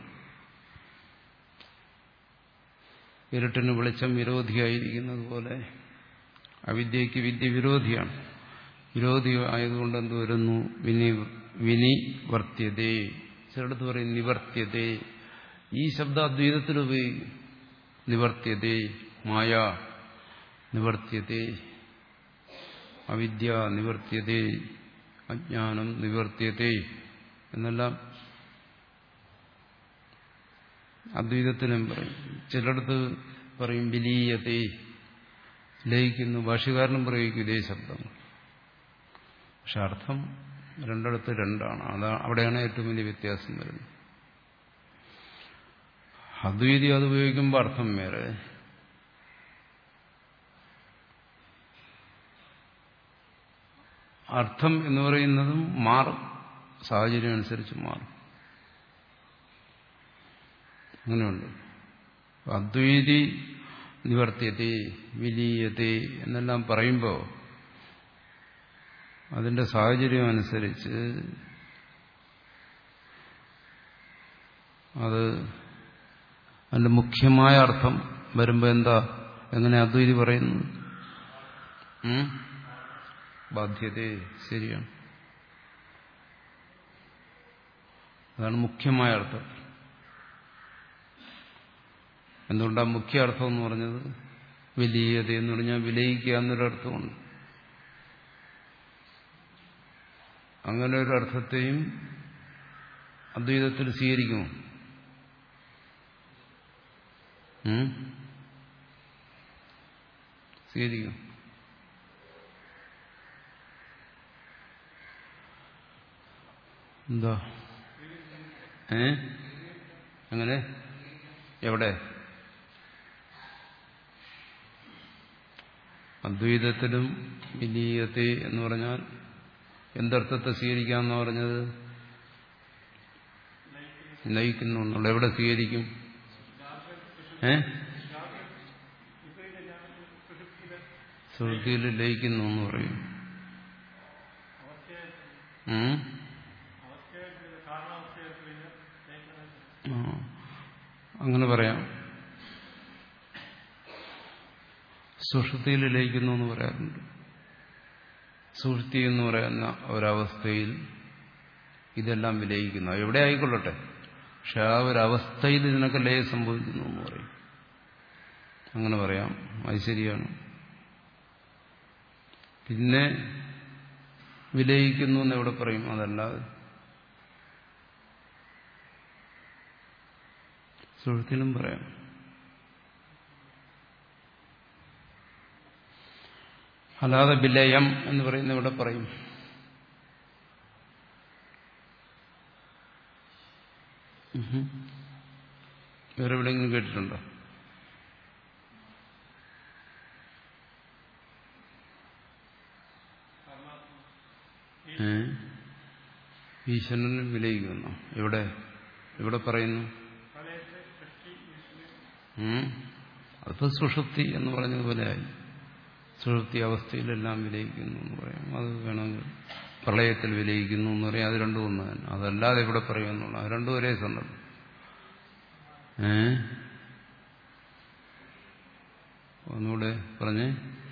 ഇരുട്ടിന് വെളിച്ചം വിരോധിയായിരിക്കുന്നത് പോലെ അവിദ്യക്ക് വിദ്യ വിരോധിയാണ്. വിരോധി ആയതുകൊണ്ട് എന്ത് വരുന്നു? വിനി വിനിവർത്യതേ. ചിലടത്ത് പറയും നിവർത്യതേ. ഈ ശബ്ദം അദ്വൈതത്തിൽ ഉപയോഗിക്കും. നിവർത്യതേ, മായ നിവർത്യതേ, അവിദ്യ നിവർത്യതേ, അജ്ഞാനം നിവർത്യതേ എന്നെല്ലാം അദ്വൈതത്തിലും പറയും. ചിലടത്ത് പറയും വിലീയതേ, ലയിക്കുന്നു. ഭാഷ്യകാരനും പ്രയോഗിക്കും ഇതേ ശബ്ദം. പക്ഷെ അർത്ഥം രണ്ടിടത്ത് രണ്ടാണ്. അതാ അവിടെയാണ് ഏറ്റവും വലിയ വ്യത്യാസം വരുന്നത്. അദ്വൈതി അത് ഉപയോഗിക്കുമ്പോൾ അർത്ഥം വേറെ, അർത്ഥം എന്ന് പറയുന്നതും മാറും, സാഹചര്യം അനുസരിച്ച് മാറും. അങ്ങനെയുണ്ട്. അദ്വൈതി നിവർത്തിയതേ വിലീയതേ എന്നെല്ലാം പറയുമ്പോൾ അതിന്റെ സാഹചര്യം അനുസരിച്ച് അത് അതിന്റെ മുഖ്യമായ അർത്ഥം വരുമ്പോൾ എന്താ, എങ്ങനെ അദ്വൈതി പറയുന്നു? ബാധ്യതേ, ശരിയാണ്. അതാണ് മുഖ്യമായ അർത്ഥം. എന്തുകൊണ്ടാണ് മുഖ്യ അർത്ഥം എന്ന് പറഞ്ഞത്? വിലീയത എന്ന് പറഞ്ഞാൽ വിലയിക്കുക എന്നൊരർത്ഥമുണ്ട്. അങ്ങനെ ഒരു അർത്ഥത്തെയും അദ്വൈതത്തിൽ സ്വീകരിക്കുമോ? സ്വീകരിക്കും. എന്താ ഏ അങ്ങനെ എവിടെ? അദ്വൈതത്തിലും വിലീയത്തെ എന്ന് പറഞ്ഞാൽ എന്തർത്ഥത്തെ സ്വീകരിക്കാമെന്ന് പറഞ്ഞത്? ലയിക്കുന്നു എന്നുള്ള. എവിടെ സ്വീകരിക്കും? ഏ സുഹൃത്തിയിൽ ലയിക്കുന്നു എന്ന് പറയും. അങ്ങനെ പറയാം. സുഷുപ്തിയിൽ ലയിക്കുന്നു എന്ന് പറയാറുണ്ട്. സുഷുപ്തി എന്ന് പറയുന്ന ഒരവസ്ഥയിൽ ഇതെല്ലാം വിലയിക്കുന്നു. എവിടെ ആയിക്കൊള്ളട്ടെ, പക്ഷെ ആ ഒരവസ്ഥയിൽ ഇതിനൊക്കെ ലയം സംഭവിക്കുന്നു എന്ന് പറയും. അങ്ങനെ പറയാം, അത് ശരിയാണ്. പിന്നെ വിലയിക്കുന്നു എന്ന് എവിടെ പറയും? അതല്ലാതെ സുഷുപ്തിയിലും പറയാം. അല്ലാതെ വിലയം എന്ന് പറയുന്ന ഇവിടെ പറയും. വേറെ എവിടെയെങ്കിലും കേട്ടിട്ടുണ്ടോ? ഏ ഈശ്വരനിൽ വിലയിക്കുന്നു. എവിടെ എവിടെ പറയുന്നു? അതിപ്പോ സുഷുപ്തി എന്ന് പറഞ്ഞതുപോലെ ആയി. സുഷുപ്തി അവസ്ഥയിലെല്ലാം വിലയിക്കുന്നു എന്ന് പറയാം. അത് വേണമെങ്കിൽ പ്രളയത്തിൽ വിലയിക്കുന്നു എന്ന് പറയാം. അത് രണ്ടും ഒന്ന് തന്നെ. അതല്ലാതെ ഇവിടെ പറയുമെന്നുള്ള അത് രണ്ടും ഒരേ സന്ദർഭം. ഏ ഒന്നുകൂടെ പറഞ്ഞേ,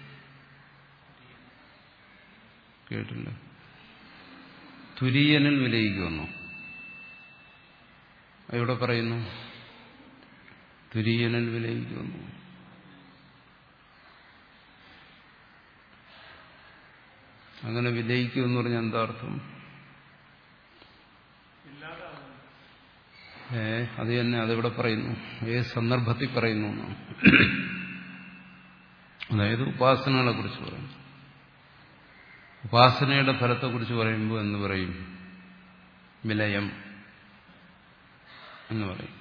കേട്ടില്ല. തുര്യനിൽ വിലയിക്കുമെന്നോ? എവിടെ പറയുന്നു? തുര്യനിൽ വിലയിക്കുമെന്നു. അങ്ങനെ വിലയിക്കുമെന്ന് പറഞ്ഞാൽ എന്താ അർത്ഥം? ഏ അത് തന്നെ. അതെവിടെ പറയുന്നു? ഏത് സന്ദർഭത്തിൽ പറയുന്നു എന്നാണ്. അതായത് ഉപാസനകളെ കുറിച്ച് പറയുന്നു. ഉപാസനയുടെ ഫലത്തെക്കുറിച്ച് പറയുമ്പോൾ എന്ന് പറയും? വിലയം എന്ന് പറയും.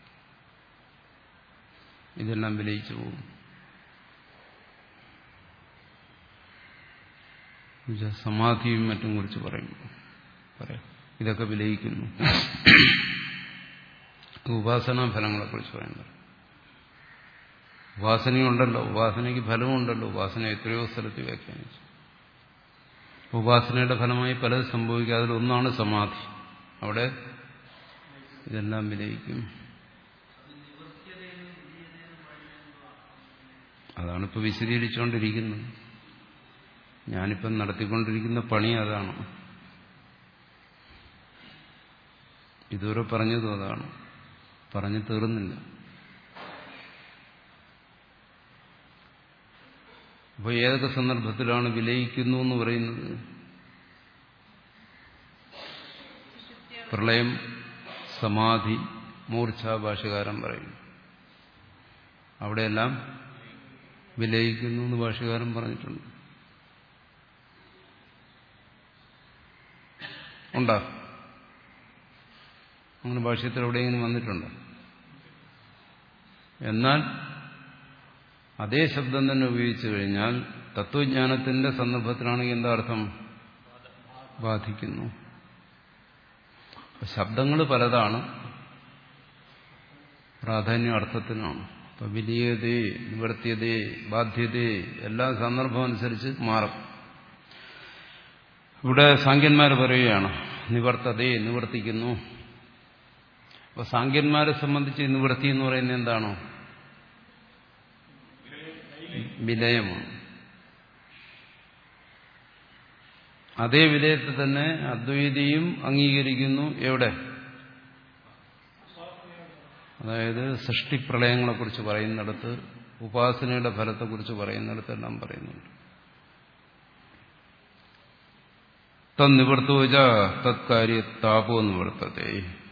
ഇതെല്ലാം വിലയിച്ചു പോകും. സമാധിയും മറ്റും കുറിച്ച് പറയും പറയാം ഇതൊക്കെ വിലയിക്കുന്നു. ഉപാസനാ ഫലങ്ങളെ കുറിച്ച് പറയുന്നത്. ഉപാസനയുണ്ടല്ലോ, ഉപാസനയ്ക്ക് ഫലമുണ്ടല്ലോ. ഉപാസന എത്രയോ സ്ഥലത്ത് വ്യാഖ്യാനിച്ചു. ഉപാസനയുടെ ഫലമായി പലത് സംഭവിക്കുക. അതിലൊന്നാണ് സമാധി. അവിടെ ഇതെല്ലാം വിലയിക്കും. അതാണിപ്പോൾ വിശദീകരിച്ചുകൊണ്ടിരിക്കുന്നത്. ഞാനിപ്പം നടത്തിക്കൊണ്ടിരിക്കുന്ന പണി അതാണ്. ഇതുവരെ പറഞ്ഞതും അതാണ്. പറഞ്ഞു തീർന്നില്ല. അപ്പോൾ ഏതൊക്കെ സന്ദർഭത്തിലാണ് വിലയിക്കുന്നു എന്ന് പറയുന്നത്? പ്രളയം, സമാധി, മൂർച്ഛ ഭാഷ്യകാരൻ പറയും. അവിടെയെല്ലാം വിലയിക്കുന്നു എന്ന് ഭാഷ്യകാരൻ പറഞ്ഞിട്ടുണ്ട്. ഉണ്ടോ? അങ്ങനെ ഭാഷ്യത്തിൽ എവിടെയെങ്കിലും വന്നിട്ടുണ്ടോ? എന്നാൽ അതേ ശബ്ദം തന്നെ ഉപയോഗിച്ചു കഴിഞ്ഞാൽ തത്വജ്ഞാനത്തിന്റെ സന്ദർഭത്തിലാണെങ്കിൽ എന്താ അർത്ഥം? ബാധിക്കുന്നു. ശബ്ദങ്ങൾ പലതാണ്, പ്രാധാന്യം അർത്ഥത്തിനാണ്. അപ്പൊ വിലീയതേ, നിവർത്തിയതേ, ബാധ്യതേ എല്ലാ സന്ദർഭം അനുസരിച്ച് മാറും. ഇവിടെ സാങ്ക്യന്മാർ പറയുകയാണ് നിവർത്തതേ, നിവർത്തിക്കുന്നു. അപ്പൊ സാങ്ക്യന്മാരെ സംബന്ധിച്ച് നിവൃത്തി എന്ന് പറയുന്നത് എന്താണോ? വിലയമാണ്. അതേ വിലയത്തെ തന്നെ അദ്വൈതിയും അംഗീകരിക്കുന്നു. എവിടെ? അതായത് സൃഷ്ടിപ്രളയങ്ങളെക്കുറിച്ച് പറയുന്നിടത്ത്, ഉപാസനയുടെ ഫലത്തെക്കുറിച്ച് പറയുന്നിടത്തെല്ലാം പറയുന്നുണ്ട്. തന്നിവർത്തോച തത്കാര്യ താപോ നിവർത്തതേ.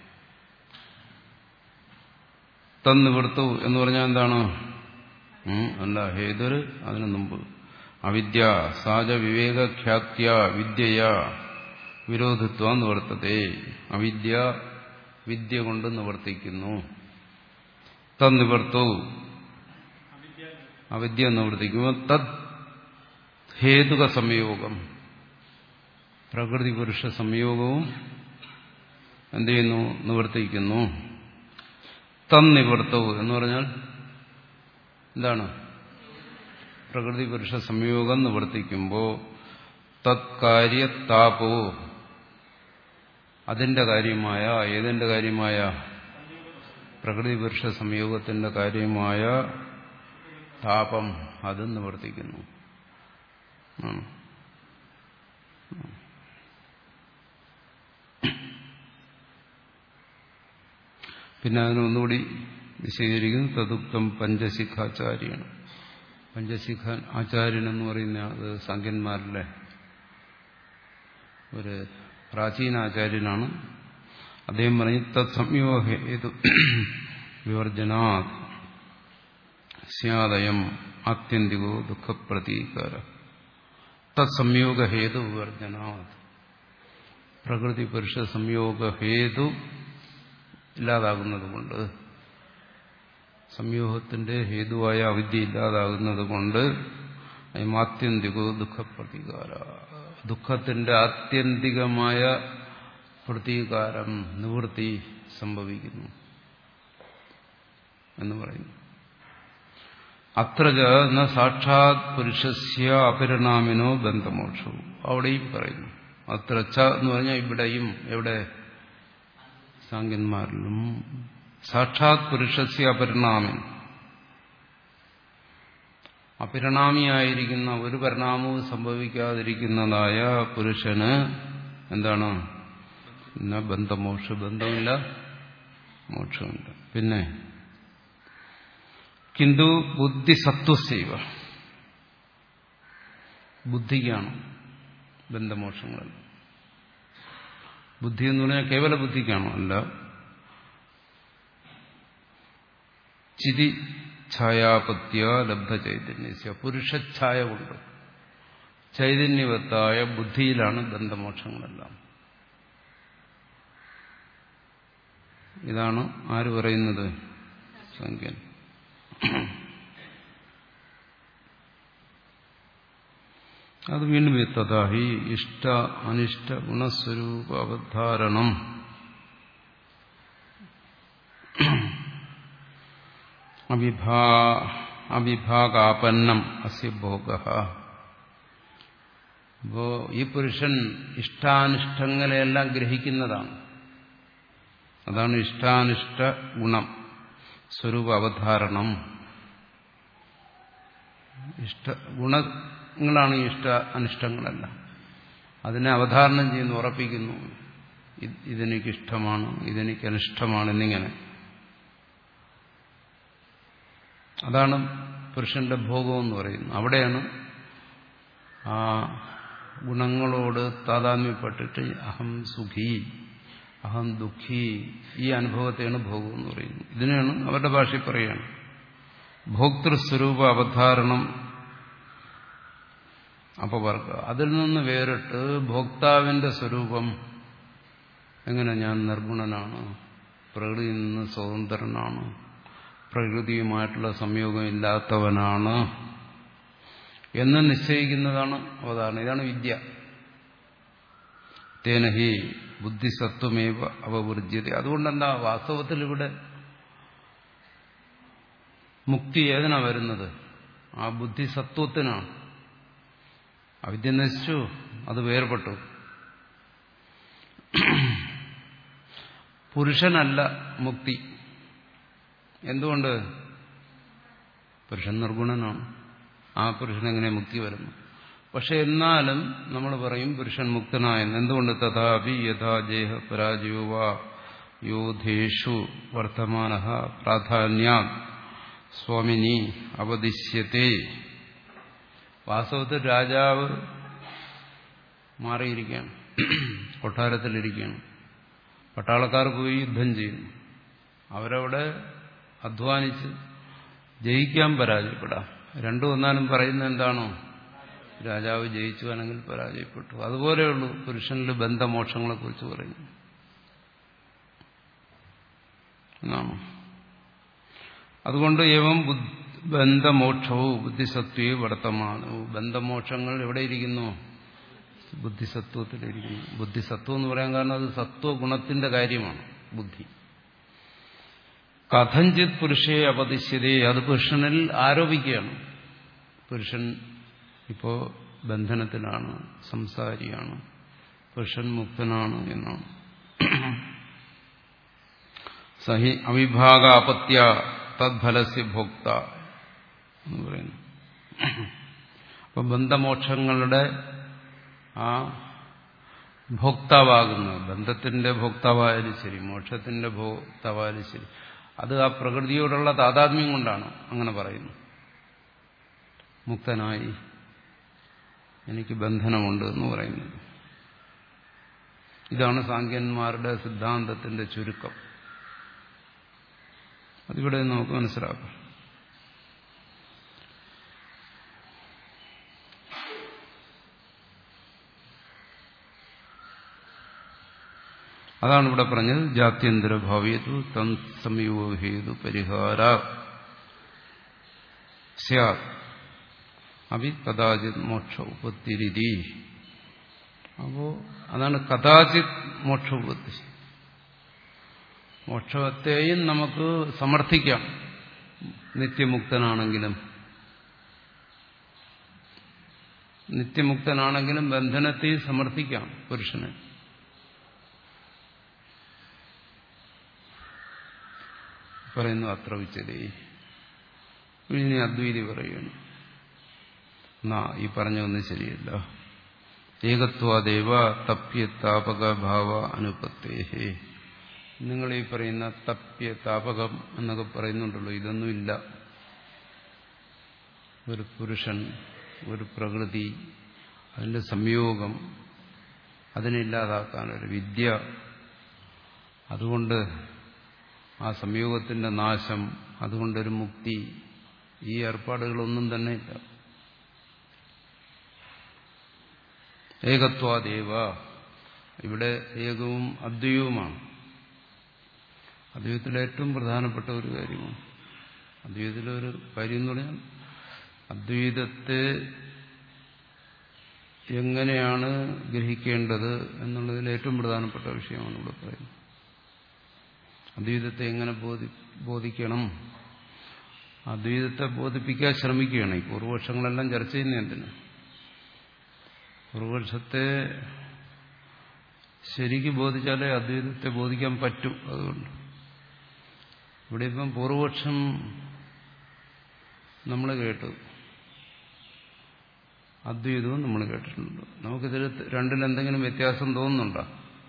തന്നിവർത്തു എന്ന് പറഞ്ഞാൽ എന്താണ്? അല്ല, ഹേതുര് അതിനു മുമ്പ് അവിദ്യ സാജ വിവേകഖ്യാത്യ വിദ്യയ വിരോധിത്വ നിവർത്തതേ. അവിദ്യ വിദ്യ കൊണ്ട് നിവർത്തിക്കുന്നു. തന്നിവർത്തു അവിദ്യ നിവർത്തിക്കുമ്പോൾ തത് ഹേതുക സംയോഗം, പ്രകൃതി പുരുഷ സംയോഗവും എന്ത് ചെയ്യുന്നു? നിവർത്തിക്കുന്നു. തന്നിവർത്തവ് എന്ന് പറഞ്ഞാൽ എന്താണ്? പ്രകൃതി പുരുഷ സംയോഗം നിവർത്തിക്കുമ്പോൾ തത്കാര്യ താപോ, അതിന്റെ കാര്യമായ, ഏതിന്റെ കാര്യമായ? പ്രകൃതി പുരുഷ സംയോഗത്തിന്റെ കാര്യമായ താപം, അത് നിവർത്തിക്കുന്നു. പിന്നെ അതിനൊന്നുകൂടി വിശദീകരിക്കുന്നു. തദുക്തം പഞ്ചശിഖാചാര്യാണ്. പഞ്ചശിഖ ആചാര്യൻ എന്ന് പറയുന്ന അത് സാങ്ക്യന്മാരിലെ ഒരു പ്രാചീന ആചാര്യനാണ്. അദ്ദേഹം പറഞ്ഞു തത് സംയോഗഹേതു വിവർജനാത് സ്യാദയം ആത്യന്തികോ ദുഃഖപ്രതീകാര. തത് സംയോഗഹേതു വിവർജനാത്, പ്രകൃതി പുരുഷ സംയോഗഹേതു ഇല്ലാതാകുന്നത് കൊണ്ട്, സംയോഗത്തിന്റെ ഹേതുവായ അവിദ്യ ഇല്ലാതാകുന്നത് കൊണ്ട് ആത്യന്തികോ ദുഃഖപ്രതീകാര, ദുഃഖത്തിന്റെ ആത്യന്തികമായ പ്രതീകാരം, നിവൃത്തി സംഭവിക്കുന്നു എന്ന് പറയുന്നു. അത്ര ന സാക്ഷാത് പുരുഷസ്യ അപരിണാമിനോ ബന്ധമോക്ഷവും, അവിടെയും പറയുന്നു. അത്ര ച എന്ന് പറഞ്ഞാൽ ഇവിടെയും, എവിടെ? സാങ്ക്യന്മാരിലും സാക്ഷാത് പുരുഷസ്യ അപരിണാമൻ, അപരിണാമിയായിരിക്കുന്ന ഒരു പരിണാമവും സംഭവിക്കാതിരിക്കുന്നതായ പുരുഷന് എന്താണ്? ബന്ധമോക്ഷ, ബന്ധമില്ല, മോക്ഷമുണ്ട്. പിന്നെ കിന്തു ബുദ്ധിസത്വസൈവ, ബുദ്ധിക്കാണ് ബന്ധമോക്ഷങ്ങൾ. ബുദ്ധി എന്ന് പറഞ്ഞാൽ കേവല ബുദ്ധിക്കാണോ? അല്ല. ചിതി ഛായാപത്യ ലബ്ധ ചൈതന്യ, പുരുഷഛായ കൊണ്ട്, ചൈതന്യവത്തായ ബുദ്ധിയിലാണ് ബന്ധമോക്ഷങ്ങളെല്ലാം. ഇതാണ് ആര് പറയുന്നത്? സംഖ്യൻ. അത് വീണ്ടും തഥാഹി ഇഷ്ട അനിഷ്ട ഗുണസ്വരൂപ അവധാരണം അവിഭാ അവിഭാഗാപന്നം അസ്യ ഭോഗഃ. അപ്പോ ഈ പുരുഷൻ ഇഷ്ടാനിഷ്ടങ്ങളെയെല്ലാം ഗ്രഹിക്കുന്നതാണ്. അതാണ് ഇഷ്ടാനിഷ്ട ഗുണം സ്വരൂപ അവധാരണം. ഇഷ്ട ഗുണങ്ങളാണ് ഇഷ്ട അനിഷ്ടങ്ങളല്ല. അതിനെ അവധാരണം ചെയ്യുന്നു, ഉറപ്പിക്കുന്നു. ഇതെനിക്കിഷ്ടമാണ്, ഇതെനിക്ക് അനിഷ്ടമാണ് എന്നിങ്ങനെ. അതാണ് പുരുഷന്റെ ഭോഗം എന്ന് പറയുന്നത്. അവിടെയാണ് ആ ഗുണങ്ങളോട് താതാത്മ്യപ്പെട്ടിട്ട് അഹം സുഖി, അഹം ദുഃഖി, ഈ അനുഭവത്തെയാണ് ഭോഗം എന്ന് പറയുന്നത്. ഇതിനെയാണ് അവരുടെ ഭാഷയിൽ പറയുകയാണ് ഭോക്തൃസ്വരൂപ അവധാരണം അപവർഗ. അതിൽ നിന്ന് വേറിട്ട് ഭോക്താവിന്റെ സ്വരൂപം എങ്ങനെ, ഞാൻ നിർഗുണനാണ്, പ്രകൃതിയിൽ നിന്ന് സ്വതന്ത്രനാണ്, പ്രകൃതിയുമായിട്ടുള്ള സംയോഗം ഇല്ലാത്തവനാണ് എന്ന് നിശ്ചയിക്കുന്നതാണ് അവധാരണം. ഇതാണ് വിദ്യ. തേനഹി ബുദ്ധിസത്വമേവ അവവൃജ്യത. അതുകൊണ്ടെന്താ വാസ്തവത്തിൽ ഇവിടെ മുക്തി ഏതിനാ വരുന്നത്? ആ ബുദ്ധിസത്വത്തിനാണ്. അവിദ്യ നശിച്ചു, അത് വേർപെട്ടു. പുരുഷനല്ല മുക്തി. എന്തുകൊണ്ട്? പുരുഷൻ നിർഗുണനാണ്. ആ പുരുഷനെങ്ങനെ മുക്തി വരുന്നു? പക്ഷെ എന്നാലും നമ്മൾ പറയും പുരുഷൻ മുക്തനായെന്ന്. എന്തുകൊണ്ട്? തഥാപി യഥാ ജേഹ പരാജയോ വാ യോധേഷു വർത്തമാനഃ പ്രാധാന്യാത് സ്വാമിനി അവദിശ്യത്തെ. വാസ്തവത്തിൽ രാജാവ് മാറിയിരിക്കുകയാണ്, കൊട്ടാരത്തിലിരിക്കുകയാണ്. പട്ടാളക്കാർ പോയി യുദ്ധം ചെയ്യുന്നു. അവരവിടെ അധ്വാനിച്ച് ജയിക്കാൻ പരാജയപ്പെടാം. രണ്ടു വന്നാലും പറയുന്നത് എന്താണോ? രാജാവ് ജയിച്ചു അല്ലെങ്കിൽ പരാജയപ്പെട്ടു. അതുപോലെയുള്ളൂ പുരുഷനിൽ ബന്ധമോക്ഷങ്ങളെ കുറിച്ച് പറയുന്നു. എന്നാണ്. അതുകൊണ്ട് ഏവം ബന്ധമോക്ഷവും ബുദ്ധിസത്വേ വർത്തമാനവും. ബന്ധമോക്ഷങ്ങൾ എവിടെയിരിക്കുന്നു? ബുദ്ധിസത്വത്തിലിരിക്കുന്നു. ബുദ്ധിസത്വം എന്ന് പറയാൻ കാരണം അത് സത്വഗുണത്തിന്റെ കാര്യമാണ്. ബുദ്ധി കഥഞ്ചിത് പുരുഷയെ അപതിശ്യതേ, അത് പുരുഷനിൽ ആരോപിക്കുകയാണ്. പുരുഷൻ ഇപ്പോ ബന്ധനത്തിലാണ്, സംസാരിയാണ്, പുരുഷൻ മുക്തനാണ് എന്നാണ്. സഹി അവിഭാഗാപത്യ തദ്ഫലസ്യ ഭോക്ത എന്ന് പറയുന്നു. അപ്പൊ ബന്ധമോക്ഷങ്ങളുടെ ആ ഭോക്താവാകുന്ന, ബന്ധത്തിന്റെ ഭോക്താവായാലും ശരി, മോക്ഷത്തിന്റെ ഭോക്താവായാലും ശരി, അത് ആ പ്രകൃതിയോടുള്ള താതാത്മ്യം കൊണ്ടാണ് അങ്ങനെ പറയുന്നു. മുക്തനായി, എനിക്ക് ബന്ധനമുണ്ട് എന്ന് പറയുന്നത്. ഇതാണ് സാങ്കേന്മാരുടെ സിദ്ധാന്തത്തിന്റെ ചുരുക്കം. അതിവിടെ നമുക്ക് മനസ്സിലാക്കാം. അതാണ് ഇവിടെ പറഞ്ഞത്. ജാത്യന്തര ഭാവേതു തം സംയോഗേതു പരിഹാര സ്യാത് അഭി കഥാചിത് മോക്ഷ ഉപത്തിരിതി. അപ്പോ അതാണ് കഥാചിത് മോക്ഷ ഉപത്തി. മോക്ഷത്തെയും നമുക്ക് സമർത്ഥിക്കാം. നിത്യമുക്തനാണെങ്കിലും നിത്യമുക്തനാണെങ്കിലും ബന്ധനത്തെയും സമർത്ഥിക്കാം പുരുഷന്. പറയുന്നു അത്ര വിച്ചതേ. ഇനി അദ്വൈതി പറയുന്നു, എന്നാ ഈ പറഞ്ഞൊന്നും ശരിയല്ല. ഏകത്വാദേവ തപ്യ താപക ഭാവ അനുപത്തേഹേ. നിങ്ങൾ ഈ പറയുന്ന തപ്യ താപകം എന്നൊക്കെ പറയുന്നുണ്ടല്ലോ, ഇതൊന്നുമില്ല. ഒരു പുരുഷൻ, ഒരു പ്രകൃതി, അതിന്റെ സംയോഗം, അതിനില്ലാതാക്കാനൊരു വിദ്യ, അതുകൊണ്ട് ആ സംയോഗത്തിന്റെ നാശം, അതുകൊണ്ടൊരു മുക്തി, ഈ ഏർപ്പാടുകളൊന്നും തന്നെ ഇല്ല. ഏകത്വാദേവ. ഇവിടെ ഏകവും അദ്വൈതവുമാണ്. അദ്വൈതത്തിലെ ഏറ്റവും പ്രധാനപ്പെട്ട ഒരു കാര്യമാണ്. അദ്വൈതത്തിലെ ഒരു കാര്യം എന്ന് പറഞ്ഞാൽ അദ്വൈതത്തെ എങ്ങനെയാണ് ഗ്രഹിക്കേണ്ടത് എന്നുള്ളതിൽ ഏറ്റവും പ്രധാനപ്പെട്ട വിഷയമാണ് ഇവിടെ പറയുന്നത്. അദ്വൈതത്തെ എങ്ങനെ ബോധി ബോധിക്കണം, അദ്വൈതത്തെ ബോധിപ്പിക്കാൻ ശ്രമിക്കുകയാണ്. ഈ പൂർവപക്ഷങ്ങളെല്ലാം ചർച്ച ചെയ്യുന്ന എന്തിന്? പൂർവപക്ഷത്തെ ശരിക്ക് ബോധിച്ചാലേ അദ്വൈതത്തെ ബോധിക്കാൻ പറ്റും. അതുകൊണ്ട് ഇവിടെ ഇപ്പം പൂർവപക്ഷം നമ്മൾ കേട്ടു, അദ്വൈതവും നമ്മൾ കേട്ടിട്ടുണ്ട്. നമുക്കിതിൽ രണ്ടിലെന്തെങ്കിലും വ്യത്യാസം തോന്നുന്നുണ്ടോ?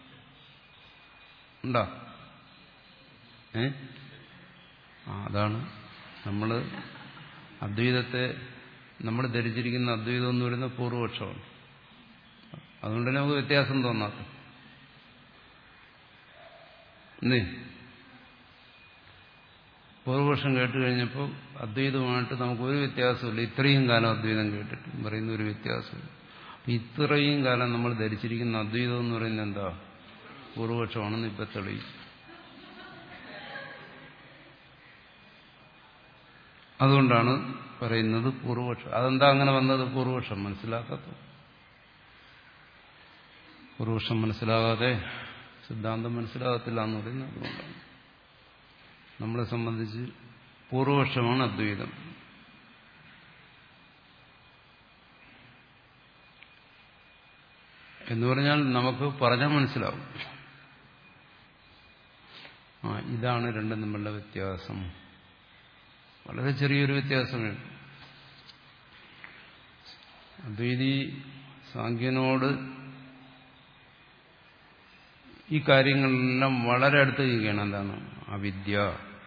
ഉണ്ടോ? ഏ ആ അതാണ് നമ്മൾ അദ്വൈതത്തെ നമ്മൾ ധരിച്ചിരിക്കുന്ന അദ്വൈതം എന്ന് പറയുന്ന പൂർവപക്ഷമാണ്. അതുകൊണ്ട് നമുക്ക് വ്യത്യാസം തോന്നാത്ത എന്തേ പൂർവപക്ഷം കേട്ട് കഴിഞ്ഞപ്പോൾ അദ്വൈതമായിട്ട് നമുക്കൊരു വ്യത്യാസമില്ല. ഇത്രയും കാലം അദ്വൈതം കേട്ടിട്ട് പറയുന്ന ഒരു വ്യത്യാസമില്ല. ഇത്രയും കാലം നമ്മൾ ധരിച്ചിരിക്കുന്ന അദ്വൈതം എന്ന് പറയുന്നത് എന്താ? പൂർവപക്ഷമാണെന്ന് ഇപ്പം തെളിയിച്ചു. അതുകൊണ്ടാണ് പറയുന്നത് പൂർവപക്ഷം. അതെന്താ അങ്ങനെ വന്നത്? പൂർവപക്ഷം മനസ്സിലാക്കാത്ത പൂർവപക്ഷം മനസ്സിലാകാതെ സിദ്ധാന്തം മനസ്സിലാകത്തില്ല എന്ന് പറയുന്നത് അതുകൊണ്ടാണ്. നമ്മളെ സംബന്ധിച്ച് പൂർവപക്ഷമാണ് അദ്വൈതം. എന്ന് പറഞ്ഞാൽ നമുക്ക് പറഞ്ഞാൽ മനസ്സിലാവും. ആ ഇതാണ് രണ്ടും തമ്മിലുള്ള വ്യത്യാസം. വളരെ ചെറിയൊരു വ്യത്യാസമേ. അദ്വൈതി സാഖ്യനോട് ഈ കാര്യങ്ങളെല്ലാം വളരെ അടുത്ത് ചെയ്യുകയാണ്. എന്താണ്? അവിദ്യ,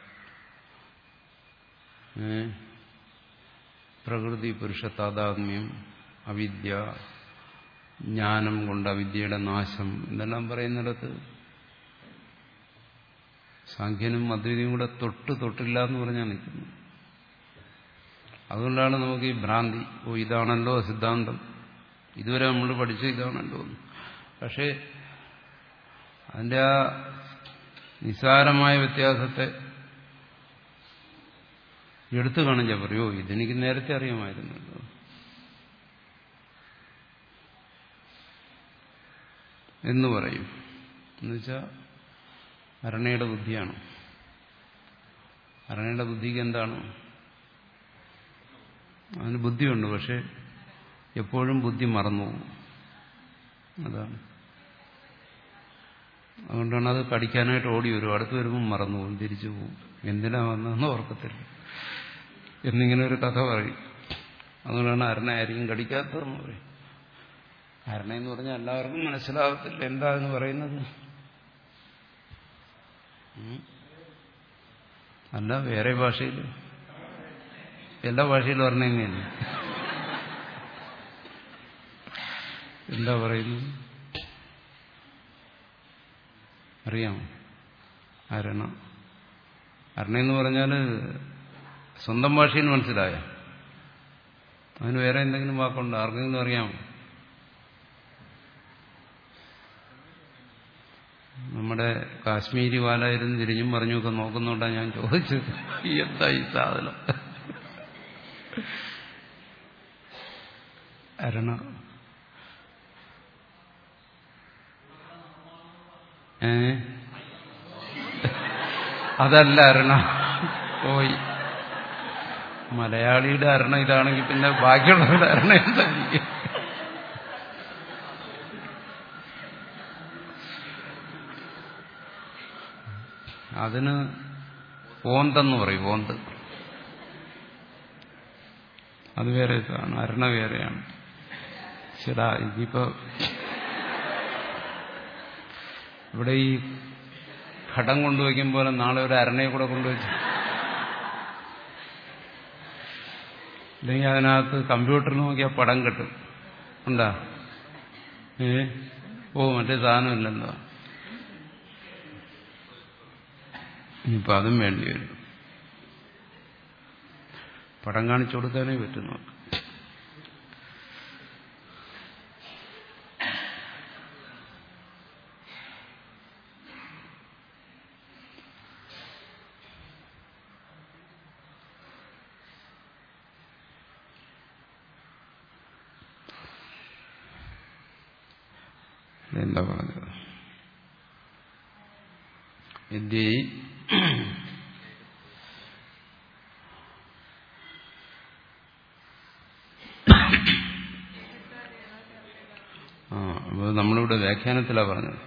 പ്രകൃതി പുരുഷ താദാത്മ്യം, അവിദ്യ, ജ്ഞാനം കൊണ്ട് അവിദ്യയുടെ നാശം എന്നെല്ലാം പറയുന്നിടത്ത് സാഖ്യനും അദ്വൈതിയും കൂടെ തൊട്ട് തൊട്ടില്ല എന്ന് പറഞ്ഞാൽ നിൽക്കുന്നു. അതുകൊണ്ടാണ് നമുക്ക് ഈ ഭ്രാന്തി. ഓ ഇതാണല്ലോ സിദ്ധാന്തം, ഇതുവരെ നമ്മൾ പഠിച്ച ഇതാണല്ലോ. പക്ഷേ അതിൻ്റെ ആ നിസ്സാരമായ വ്യത്യാസത്തെ എടുത്തു കാണിച്ചാൽ പറയോ ഇതെനിക്ക് നേരത്തെ അറിയാമായിരുന്നല്ലോ എന്ന് പറയും. എന്നുവെച്ചാൽ അരണയുടെ ബുദ്ധിയാണ്. അരണയുടെ ബുദ്ധിക്ക് എന്താണ്? അതിന് ബുദ്ധിയുണ്ട്, പക്ഷെ എപ്പോഴും ബുദ്ധി മറന്നു പോകും. അതാണ്. അതുകൊണ്ടാണ് അത് കടിക്കാനായിട്ട് ഓടി വരും. അടുത്ത് വരുമ്പോൾ മറന്നു പോകും, തിരിച്ചു പോകും. എന്തിനാ വന്നതെന്ന് ഓർക്കത്തില്ല എന്നിങ്ങനെ ഒരു കഥ പറയും. അതുകൊണ്ടാണ് അരണ ആരെയും കടിക്കാത്തതെന്ന് പറയും. അരണയെന്ന് പറഞ്ഞാൽ എല്ലാവർക്കും മനസ്സിലാകത്തില്ല എന്താ എന്ന് പറയുന്നത്. അല്ല, വേറെ ഭാഷയിൽ എല്ലാ ഭാഷയിലും അരണ തന്നെയല്ലേ. എന്താ പറയുന്നത് അറിയാമോ? അരണ. അരണയെന്ന് പറഞ്ഞാൽ സ്വന്തം ഭാഷയിൽ മനസ്സിലായ അതിന് വേറെ എന്തെങ്കിലും വാക്കുണ്ടോ? ആർക്കെങ്കിലും അറിയാമോ? നമ്മുടെ കാശ്മീരി വാലായിരുന്നു തിരിഞ്ഞും പറഞ്ഞുമൊക്കെ നോക്കുന്നുണ്ടാ ഞാൻ ചോദിച്ചത് എന്താ ഈ സാധനം. അരണ ഏ അതല്ല അരണ. പോയി. മലയാളിയുടെ അരണ ഇതാണെങ്കിൽ പിന്നെ ബാക്കിയുള്ളവരുടെ അരണ എന്തായിരിക്കും? അതിന് ഓന്തെന്ന് പറയും. ഓന്ത് അത് വേറെ ഇതാണ്, അരണ വേറെയാണ്. ശരാ ഇതിപ്പോ ഇവിടെ ഈ ഘടം കൊണ്ടുവയ്ക്കും പോലെ നാളെ ഒരു അരണയെ കൂടെ കൊണ്ടുവച്ചു അല്ലെങ്കിൽ അതിനകത്ത് കമ്പ്യൂട്ടറിൽ നോക്കിയാൽ പടം കിട്ടും. ഉണ്ടാ ഏ ഓ മറ്റേ സാധനമില്ലെന്താ. ഇനിയിപ്പോൾ അതും വേണ്ടി വരും. പടം കാണിച്ചു കൊടുക്കാനേ പറ്റും. എന്താ പറഞ്ഞത്? യദ്യ ആ അപ്പോൾ നമ്മളിവിടെ വ്യാഖ്യാനത്തിലാണ് പറഞ്ഞത്.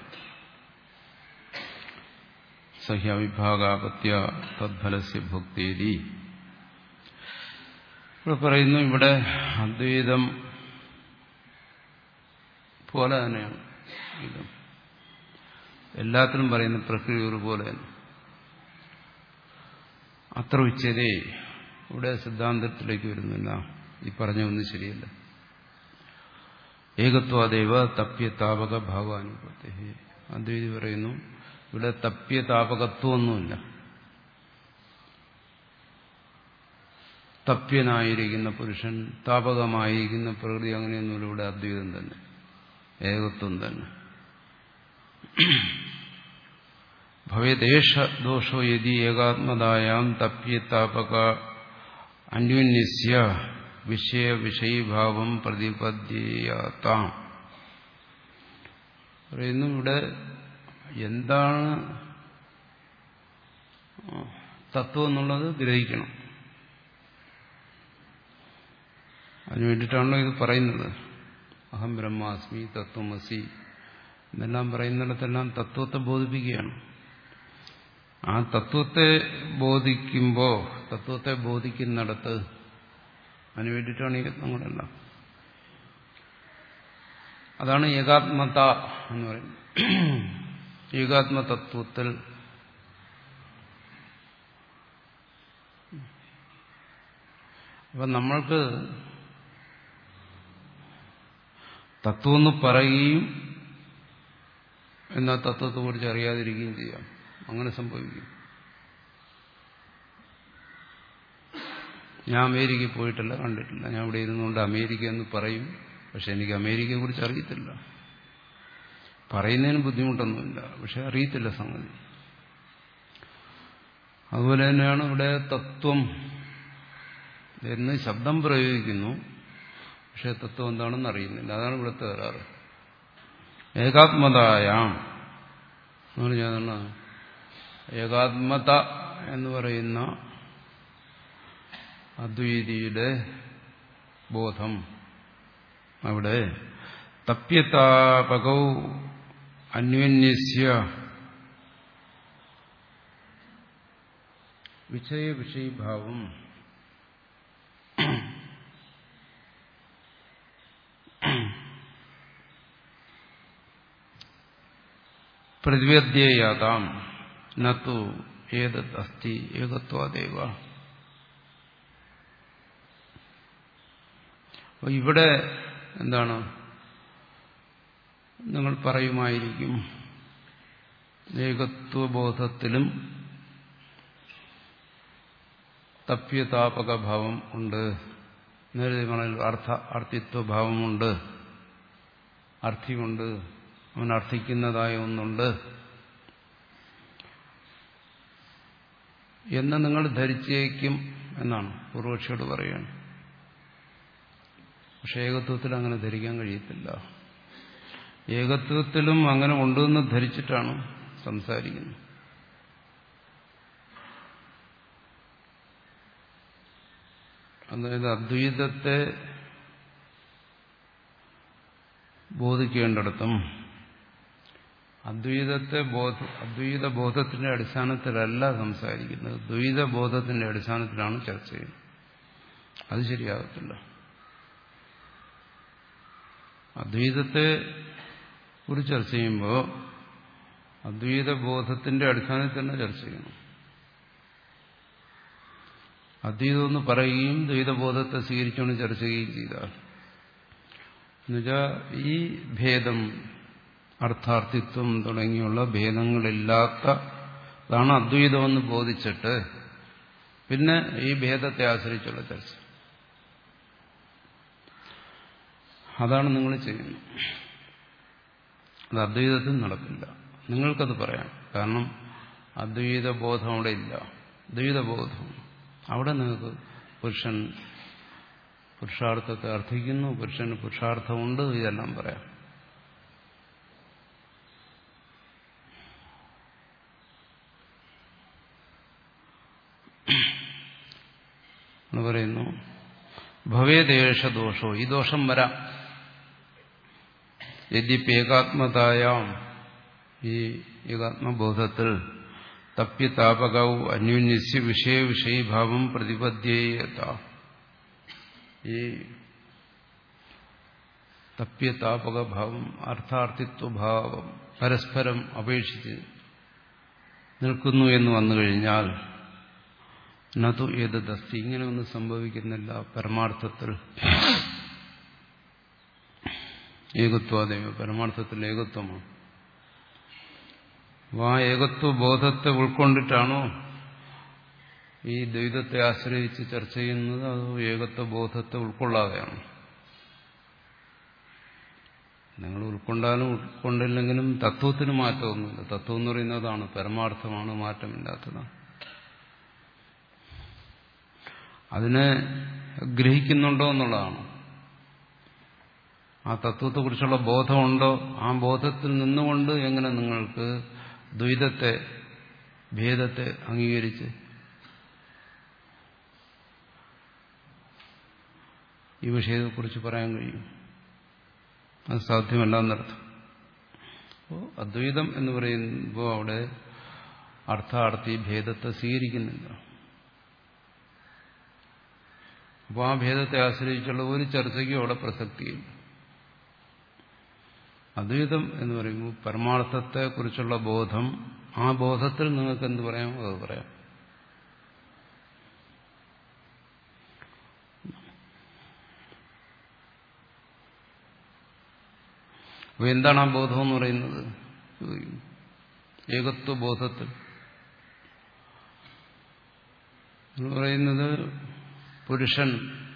സഹ്യവിഭാഗാപത്യ തദ്ഫലസ്യ ഭുക്തേരി. ഇവിടെ പറയുന്നു, ഇവിടെ അദ്വൈതം പോലെ തന്നെയാണ് ഇതും. എല്ലാത്തിനും പറയുന്ന പ്രക്രിയ ഒരുപോലെ തന്നെ. അത്ര ഉച്ചതേ ഇവിടെ സിദ്ധാന്തത്തിലേക്ക് വരുന്നില്ല. ഈ പറഞ്ഞൊന്നും ശരിയല്ല. ഏകത്വാദേവ തപ്യതാപക ഭാവാനുപത്തി. അദ്വൈതി പറയുന്നു ഇവിടെ തപ്യതാപകത്വമൊന്നുമില്ല. തപ്യനായിരിക്കുന്ന പുരുഷൻ, താപകമായിരിക്കുന്ന പ്രകൃതി, അങ്ങനെയൊന്നുമില്ല. ഇവിടെ അദ്വൈതം തന്നെ, ഏകത്വം തന്നെ. ഭവേദേശ ദോഷോ യതി ഏകാത്മതായാം തപ്യതാപക അന്യോന്യസ്യ വിഷയ വിഷയീഭാവം പ്രതിപദ്യേയാതാം. പറയുന്നു ഇവിടെ എന്താണ് തത്വം എന്നുള്ളത് ഗ്രഹിക്കണം. അതിനു വേണ്ടിയിട്ടാണല്ലോ ഇത് പറയുന്നത്. അഹം ബ്രഹ്മാസ്മി തത്വമസി എന്നെല്ലാം പറയുന്നിടത്തെല്ലാം തത്വത്തെ ബോധിപ്പിക്കുകയാണ്. ആ തത്വത്തെ ബോധിക്കുമ്പോൾ, തത്വത്തെ ബോധിക്കുന്നിടത്ത് അതിനു വേണ്ടിയിട്ടാണ് ഈ യത്നങ്ങളെല്ലാം. അതാണ് ഏകാത്മത എന്ന് പറയുന്നത്. ഏകാത്മതത്വത്തിൽ അപ്പം നമ്മൾക്ക് തത്വമെന്ന് പറയുകയും എന്നാൽ തത്വത്തെക്കുറിച്ച് അറിയാതിരിക്കുകയും ചെയ്യാം. അങ്ങനെ സംഭവിക്കും. ഞാൻ അമേരിക്കയിൽ പോയിട്ടില്ല, കണ്ടിട്ടില്ല. ഞാൻ ഇവിടെ ഇരുന്നുകൊണ്ട് അമേരിക്ക എന്ന് പറയും. പക്ഷെ എനിക്ക് അമേരിക്കയെക്കുറിച്ച് അറിയത്തില്ല. പറയുന്നതിന് ബുദ്ധിമുട്ടൊന്നുമില്ല, പക്ഷെ അറിയത്തില്ല സംഗതി. അതുപോലെ തന്നെയാണ് ഇവിടെ തത്വം എന്ന് ശബ്ദം പ്രയോഗിക്കുന്നു, പക്ഷെ തത്വം എന്താണെന്ന് അറിയുന്നില്ല. അതാണ് ഇവിടുത്തെ കരാറ്. ഏകാത്മതായാം എന്ന് പറഞ്ഞാൽ ഏകാത്മത എന്ന് പറയുന്ന അദ്വൈതിയുടെ ബോധം അവിടെ തപ്യതാപകൗ അന്യോന്യസ്യ വിഷയ വിഷയീഭാവം പ്രതിപദ്യേയാതാം നതു ഏതത് അസ്തി ഏകത്വാദേവ. അപ്പോൾ ഇവിടെ എന്താണ് നിങ്ങൾ പറയുമായിരിക്കും, ഏകത്വബോധത്തിലും തപ്യതാപകഭാവം ഉണ്ട്, നേരങ്ങളിൽ അർത്ഥ അർത്ഥിത്വഭാവമുണ്ട്, അർത്ഥിയുണ്ട്, അവൻ അർത്ഥിക്കുന്നതായ ഒന്നുണ്ട് എന്ന് നിങ്ങൾ ധരിച്ചേക്കും എന്നാണ് പൂർവക്ഷിയോട് പറയുകയാണ്. പക്ഷെ ഏകത്വത്തിൽ അങ്ങനെ ധരിക്കാൻ കഴിയത്തില്ല. ഏകത്വത്തിലും അങ്ങനെ ഉണ്ടെന്ന് ധരിച്ചിട്ടാണ് സംസാരിക്കുന്നത്. അതായത് അദ്വൈതത്തെ ബോധിക്കേണ്ടിടത്തും അദ്വൈതത്തെ ബോധ അദ്വൈത ബോധത്തിന്റെ അടിസ്ഥാനത്തിലല്ല സംസാരിക്കുന്നത്, ദ്വൈത ബോധത്തിന്റെ അടിസ്ഥാനത്തിലാണ് ചർച്ച ചെയ്യുന്നത്. അത് ശരിയാകത്തില്ല. അദ്വൈതത്തെ കുറിച്ച് ചർച്ച ചെയ്യുമ്പോൾ അദ്വൈത ബോധത്തിന്റെ അടിസ്ഥാനത്തിൽ തന്നെ ചർച്ച ചെയ്യണം. അദ്വൈതം എന്ന് പറയുകയും ദ്വൈതബോധത്തെ സ്വീകരിച്ചുകൊണ്ട് ചർച്ച ചെയ്യുകയും ചെയ്താൽ, എന്നുവെച്ചാൽ ഈ ഭേദം, അർത്ഥാർത്ഥിത്വം തുടങ്ങിയുള്ള ഭേദങ്ങളില്ലാത്തതാണ് അദ്വൈതമെന്ന് ബോധിച്ചിട്ട് പിന്നെ ഈ ഭേദത്തെ ആശ്രയിച്ചുള്ള ചർച്ച, അതാണ് നിങ്ങൾ ചെയ്യുന്നത്. അത് അദ്വൈതത്തിൽ നടക്കില്ല. നിങ്ങൾക്കത് പറയാം. കാരണം അദ്വൈത ബോധം അവിടെ ഇല്ല. ദ്വൈതബോധം അവിടെ നിങ്ങൾക്ക് പുരുഷൻ പുരുഷാർത്ഥത്തെ അർത്ഥിക്കുന്നു, പുരുഷന് പുരുഷാർത്ഥമുണ്ട്, ഇതെല്ലാം പറയാം. എന്ന് പറയുന്നു. ഭവേദേശ ദോഷോ, ഈ ദോഷം വരാം. യദ്യപി ഏകാത്മതായാം, ഈ ഏകാത്മബോധത്തിൽ തപ്യതാപകൗ അന്യോന്യസ്യ വിഷയ വിഷയീഭാവം പ്രതിപദ്യേയത, ഈ തപ്യതാപകഭാവം അർത്ഥാർത്ഥിത്വഭാവം പരസ്പരം അപേക്ഷിച്ച് നിൽക്കുന്നു എന്ന് വന്നു കഴിഞ്ഞാൽ നതു ഏതദസ്തി, ഇങ്ങനെ ഒന്നും സംഭവിക്കുന്നില്ല പരമാർത്ഥത്തിൽ. ഏകത്വാദേവ, പരമാർത്ഥത്തിൽ ഏകത്വമാണ്. ആ ഏകത്വബോധത്തെ ഉൾക്കൊണ്ടിട്ടാണോ ഈ ദ്വൈതത്തെ ആശ്രയിച്ച് ചർച്ച ചെയ്യുന്നത്, അതോ ഏകത്വബോധത്തെ ഉൾക്കൊള്ളാതെയാണ്? നിങ്ങൾ ഉൾക്കൊണ്ടാലും ഉൾക്കൊണ്ടില്ലെങ്കിലും തത്വത്തിന് മാറ്റമൊന്നുമില്ല. തത്വം എന്ന് പറയുന്നതാണ്, പരമാർത്ഥമാണ്, മാറ്റമില്ലാത്തതാണ്. അതിനെ ഗ്രഹിക്കുന്നുണ്ടോ എന്നുള്ളതാണ്. ആ തത്വത്തെക്കുറിച്ചുള്ള ബോധമുണ്ടോ? ആ ബോധത്തിൽ നിന്നുകൊണ്ട് എങ്ങനെ നിങ്ങൾക്ക് ദ്വൈതത്തെ, ഭേദത്തെ അംഗീകരിച്ച് ഈ വിഷയത്തെക്കുറിച്ച് പറയാൻ കഴിയും? അത് സാധ്യമല്ല എന്നർത്ഥം. അപ്പോൾ അദ്വൈതം എന്ന് പറയുമ്പോൾ അവിടെ അർത്ഥാർത്ഥി ഭേദത്തെ സ്വീകരിക്കുന്നില്ല. അപ്പോൾ ആ ഭേദത്തെ ആശ്രയിച്ചുള്ള ഒരു ചർച്ചയ്ക്കും അവിടെ പ്രസക്തിയില്ല. അദ്വൈതം എന്ന് പറയുമ്പോൾ പരമാർത്ഥത്തെക്കുറിച്ചുള്ള ബോധം, ആ ബോധത്തിൽ നിങ്ങൾക്ക് എന്ത് പറയാമോ അത് പറയാം. അപ്പോൾ എന്താണ് ആ ബോധം എന്ന് പറയുന്നത്? ഏകത്വബോധത്തിൽ എന്ന് പറയുന്നത് പുരുഷൻ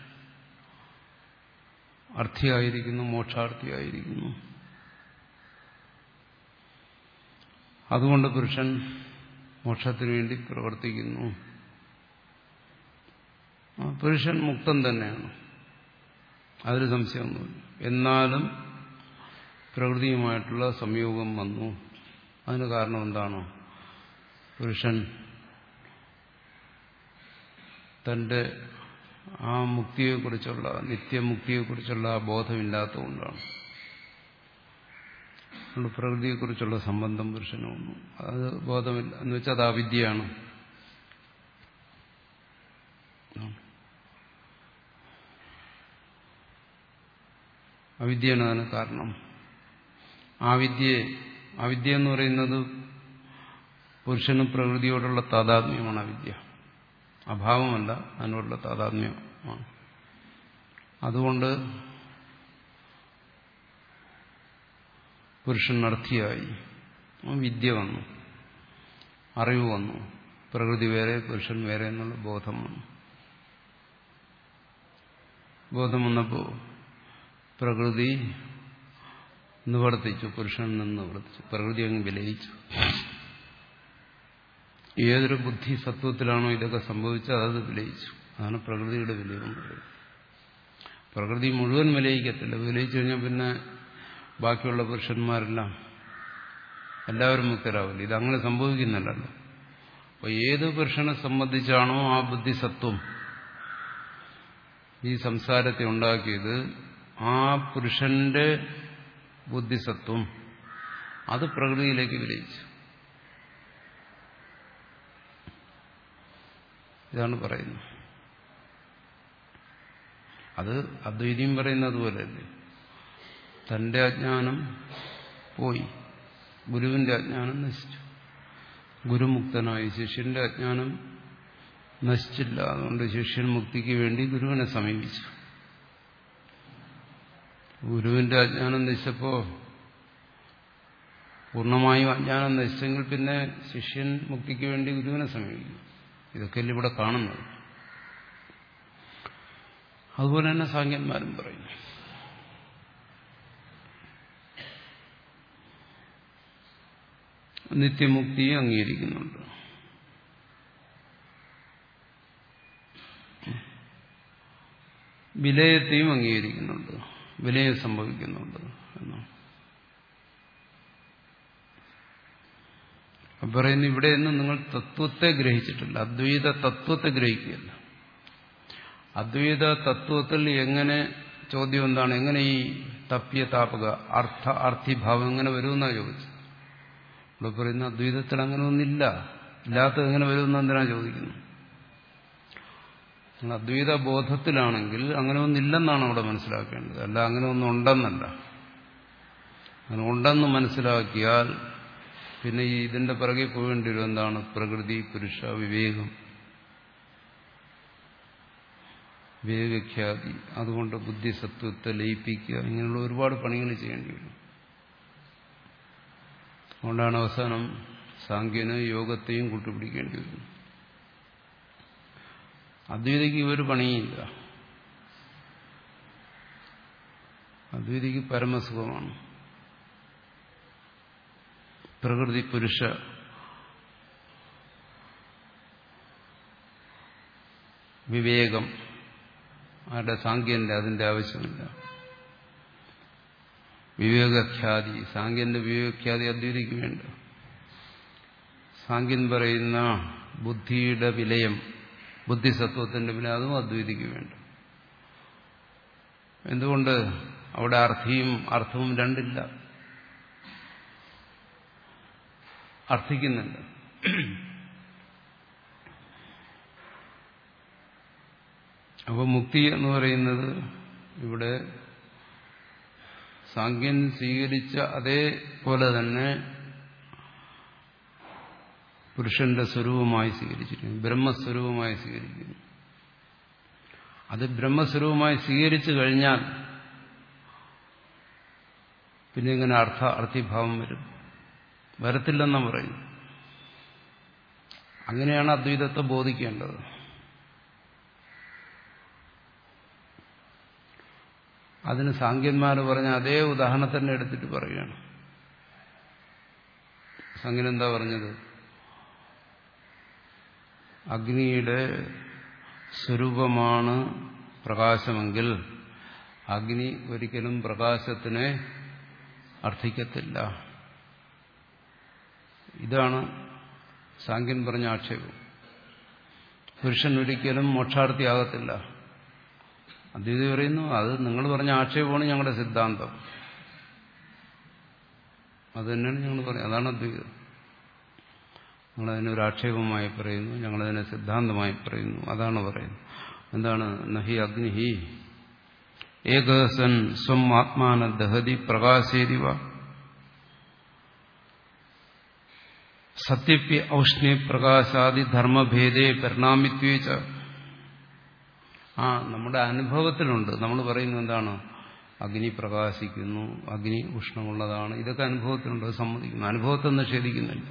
അർത്ഥിയായിരിക്കുന്നു, മോക്ഷാർത്ഥിയായിരിക്കുന്നു. അതുകൊണ്ട് പുരുഷൻ മോക്ഷത്തിനു വേണ്ടി പ്രവർത്തിക്കുന്നു. പുരുഷൻ മുക്തൻ തന്നെയാണ്, അതിൽ സംശയമൊന്നുമില്ല. എന്നാലും പ്രകൃതിയുമായിട്ടുള്ള സംയോഗം വന്നു. അതിന് കാരണം എന്താണ്? പുരുഷൻ തന്റെ ആ മുക്തിയെക്കുറിച്ചുള്ള, നിത്യമുക്തിയെക്കുറിച്ചുള്ള ആ ബോധമില്ലാത്തതുകൊണ്ടാണ്. അതുകൊണ്ട് പ്രകൃതിയെക്കുറിച്ചുള്ള സംബന്ധം പുരുഷന് വന്നു. അത് ബോധമില്ല എന്ന് വെച്ചാൽ അത് അവിദ്യയാണ്. അവിദ്യയാണ് അതിന് കാരണം. ആ വിദ്യയെ, അവിദ്യ എന്ന് പറയുന്നത് പുരുഷനും പ്രകൃതിയോടുള്ള താതാത്മ്യമാണ്. അവിദ്യ അഭാവമല്ല, അതിനോടുള്ള താതാത്മ്യമാണ്. അതുകൊണ്ട് പുരുഷൻ അർത്ഥിയായി, വിദ്യ വന്നു, അറിവ് വന്നു. പ്രകൃതി വേറെ, പുരുഷൻ വേറെ എന്നുള്ള ബോധം വന്നു. ബോധം വന്നപ്പോൾ പ്രകൃതി നിവർത്തിച്ചു, പുരുഷനിൽ നിന്ന് നിവർത്തിച്ചു, പ്രകൃതി അങ്ങ് വിലയിച്ചു. ഏതൊരു ബുദ്ധി സത്വത്തിലാണോ ഇതൊക്കെ സംഭവിച്ചത് അത് വിലയിച്ചു. അതാണ് പ്രകൃതിയുടെ വിലയെന്ന് പറയുന്നത്. പ്രകൃതി മുഴുവൻ വിലയിക്കത്തില്ല. വിലയിച്ചു കഴിഞ്ഞാൽ പിന്നെ ബാക്കിയുള്ള പുരുഷന്മാരെല്ലാം എല്ലാവരും മുക്തരാവില്ല. ഇതങ്ങനെ സംഭവിക്കുന്നില്ലല്ലോ. അപ്പോൾ ഏത് പുരുഷനെ സംബന്ധിച്ചാണോ ആ ബുദ്ധിസത്വം ഈ സംസാരത്തെ ഉണ്ടാക്കിയത്, ആ പുരുഷന്റെ ബുദ്ധിസത്വം അത് പ്രകൃതിയിലേക്ക് വിലയിച്ചു. ഇതാണ് പറയുന്നത്. അത് അദ്വൈതിയും പറയുന്നത് പോലെയല്ലേ. തന്റെ അജ്ഞാനം പോയി, ഗുരുവിന്റെ അജ്ഞാനം നശിച്ചു. ഗുരുമുക്തനായി. ശിഷ്യന്റെ അജ്ഞാനം നശിച്ചില്ല. അതുകൊണ്ട് ശിഷ്യൻ മുക്തിക്ക് വേണ്ടി ഗുരുവിനെ സമീപിച്ചു. ഗുരുവിന്റെ അജ്ഞാനം നശിച്ചപ്പോ പൂർണ്ണമായും അജ്ഞാനം നശിച്ചെങ്കിൽ പിന്നെ ശിഷ്യൻ മുക്തിക്ക് വേണ്ടി ഗുരുവിനെ സമീപിക്കും. ഇതൊക്കെയല്ലേ ഇവിടെ കാണുന്നത്. അതുപോലെ തന്നെ സാഖ്യന്മാരും പറയുന്നു. നിത്യമുക്തിയെ അംഗീകരിക്കുന്നുണ്ട്. വിലയത്തെയും അംഗീകരിക്കുന്നുണ്ട്. വിലയം സംഭവിക്കുന്നുണ്ട് എന്നാണ് പറയുന്നത്. ഇവിടെയൊന്നും നിങ്ങൾ തത്വത്തെ ഗ്രഹിച്ചിട്ടില്ല, അദ്വൈത തത്വത്തെ ഗ്രഹിക്കുകയല്ല. അദ്വൈത തത്വത്തിൽ എങ്ങനെ, ചോദ്യം എന്താണ്, എങ്ങനെ ഈ തപ്യ താപക അർത്ഥ അർത്ഥിഭാവം എങ്ങനെ വരുമെന്നാണ് ചോദിച്ചത്. ഇവിടെ പറയുന്ന അദ്വൈതത്തിൽ അങ്ങനെ ഒന്നില്ല, ഇല്ലാത്തത് എങ്ങനെ വരുമെന്ന് എന്തിനാണ് ചോദിക്കുന്നത്? നിങ്ങൾ അദ്വൈത ബോധത്തിലാണെങ്കിൽ അങ്ങനെ ഒന്നില്ലെന്നാണ് അവിടെ മനസ്സിലാക്കേണ്ടത്, അല്ല അങ്ങനെ ഒന്നുണ്ടെന്നല്ല. അങ്ങനെ ഉണ്ടെന്ന് മനസ്സിലാക്കിയാൽ പിന്നെ ഈ ഇതിന്റെ പിറകെ പോകേണ്ടി വരും. എന്താണ്? പ്രകൃതി, പുരുഷ, വിവേകം, വിവേകഖ്യാതി, അതുകൊണ്ട് ബുദ്ധിസത്വത്തെ ലയിപ്പിക്കുക, ഇങ്ങനെയുള്ള ഒരുപാട് പണികൾ ചെയ്യേണ്ടി വരും. അതുകൊണ്ടാണ് അവസാനം സാങ്ക്യന് യോഗത്തെയും കൂട്ടുപിടിക്കേണ്ടി വരും. അദ്വൈതിക്ക് ഒരു പണിയില്ല, അദ്വൈതിക്ക് പരമസുഖമാണ്. പ്രകൃതി, പുരുഷ, വിവേകം ആരുടെ? സാങ്ക്യന്റെ. അതിന്റെ ആവശ്യമില്ല. വിവേകഖ്യാതി, സാങ്ക്യന്റെ വിവേകഖ്യാതി അദ്വൈതിക്ക് വേണ്ട. സാങ്ക്യൻ പറയുന്ന ബുദ്ധിയുടെ വിലയം, ബുദ്ധിസത്വത്തിന്റെ വിലയം, അതും അദ്വൈതിക്ക് വേണ്ട. എന്തുകൊണ്ട്? അവിടെ അർത്ഥിയും അർത്ഥവും രണ്ടില്ല, അർത്ഥിക്കുന്നുണ്ട്. അപ്പോൾ മുക്തി എന്ന് പറയുന്നത് ഇവിടെ സാങ്ക്യൻ സ്വീകരിച്ച അതേപോലെ തന്നെ പുരുഷന്റെ സ്വരൂപമായി സ്വീകരിച്ചിരിക്കുന്നു, ബ്രഹ്മസ്വരൂപമായി സ്വീകരിക്കുന്നു. അത് ബ്രഹ്മസ്വരൂപമായി സ്വീകരിച്ചു കഴിഞ്ഞാൽ പിന്നെ ഇങ്ങനെ അർത്ഥ അർത്ഥിഭാവം വരും? വരത്തില്ലെന്നാണ് പറയുന്നു. അങ്ങനെയാണ് അദ്വൈതത്തെ ബോധിക്കേണ്ടത്. അതിന് സാങ്ക്യന്മാർ പറഞ്ഞ അതേ ഉദാഹരണത്തന്നെ എടുത്തിട്ട് പറയുകയാണ്. സാങ്ക്യൻ എന്താ പറഞ്ഞത്? അഗ്നിയുടെ സ്വരൂപമാണ് പ്രകാശമെങ്കിൽ അഗ്നി ഒരിക്കലും പ്രകാശത്തിനെ അർത്ഥിക്കത്തില്ല. ഇതാണ് സാങ്ക്യൻ പറഞ്ഞ ആക്ഷേപം. പുരുഷൻ ഒരിക്കലും മോക്ഷാർത്ഥിയാകത്തില്ല. അദ്വൈതി പറയുന്നു അത് നിങ്ങൾ പറഞ്ഞ ആക്ഷേപമാണ് ഞങ്ങളുടെ സിദ്ധാന്തം, അത് തന്നെയാണ് ഞങ്ങൾ പറയുന്നത്. അതാണ് അദ്വൈതം. ഞങ്ങളതിനൊരു ആക്ഷേപമായി പറയുന്നു, ഞങ്ങളതിനെ സിദ്ധാന്തമായി പറയുന്നു, അതാണ് പറയുന്നത്. എന്താണ്? നഹി അഗ്നി ഏകസൻ സ്വം ആത്മാന ദഹതി പ്രകാശേരിവ സത്യപ്യ ഔഷ്ണ്യ പ്രകാശാദി ധർമ്മഭേദേ പരിണാമിത്വേച്ച. ആ നമ്മുടെ അനുഭവത്തിലുണ്ട്. നമ്മൾ പറയുന്നത് എന്താണ്? അഗ്നി പ്രകാശിക്കുന്നു, അഗ്നി ഉഷ്ണമുള്ളതാണ്, ഇതൊക്കെ അനുഭവത്തിലുണ്ട്, അത് സമ്മതിക്കുന്നു, അനുഭവത്തെ നിഷേധിക്കുന്നില്ല.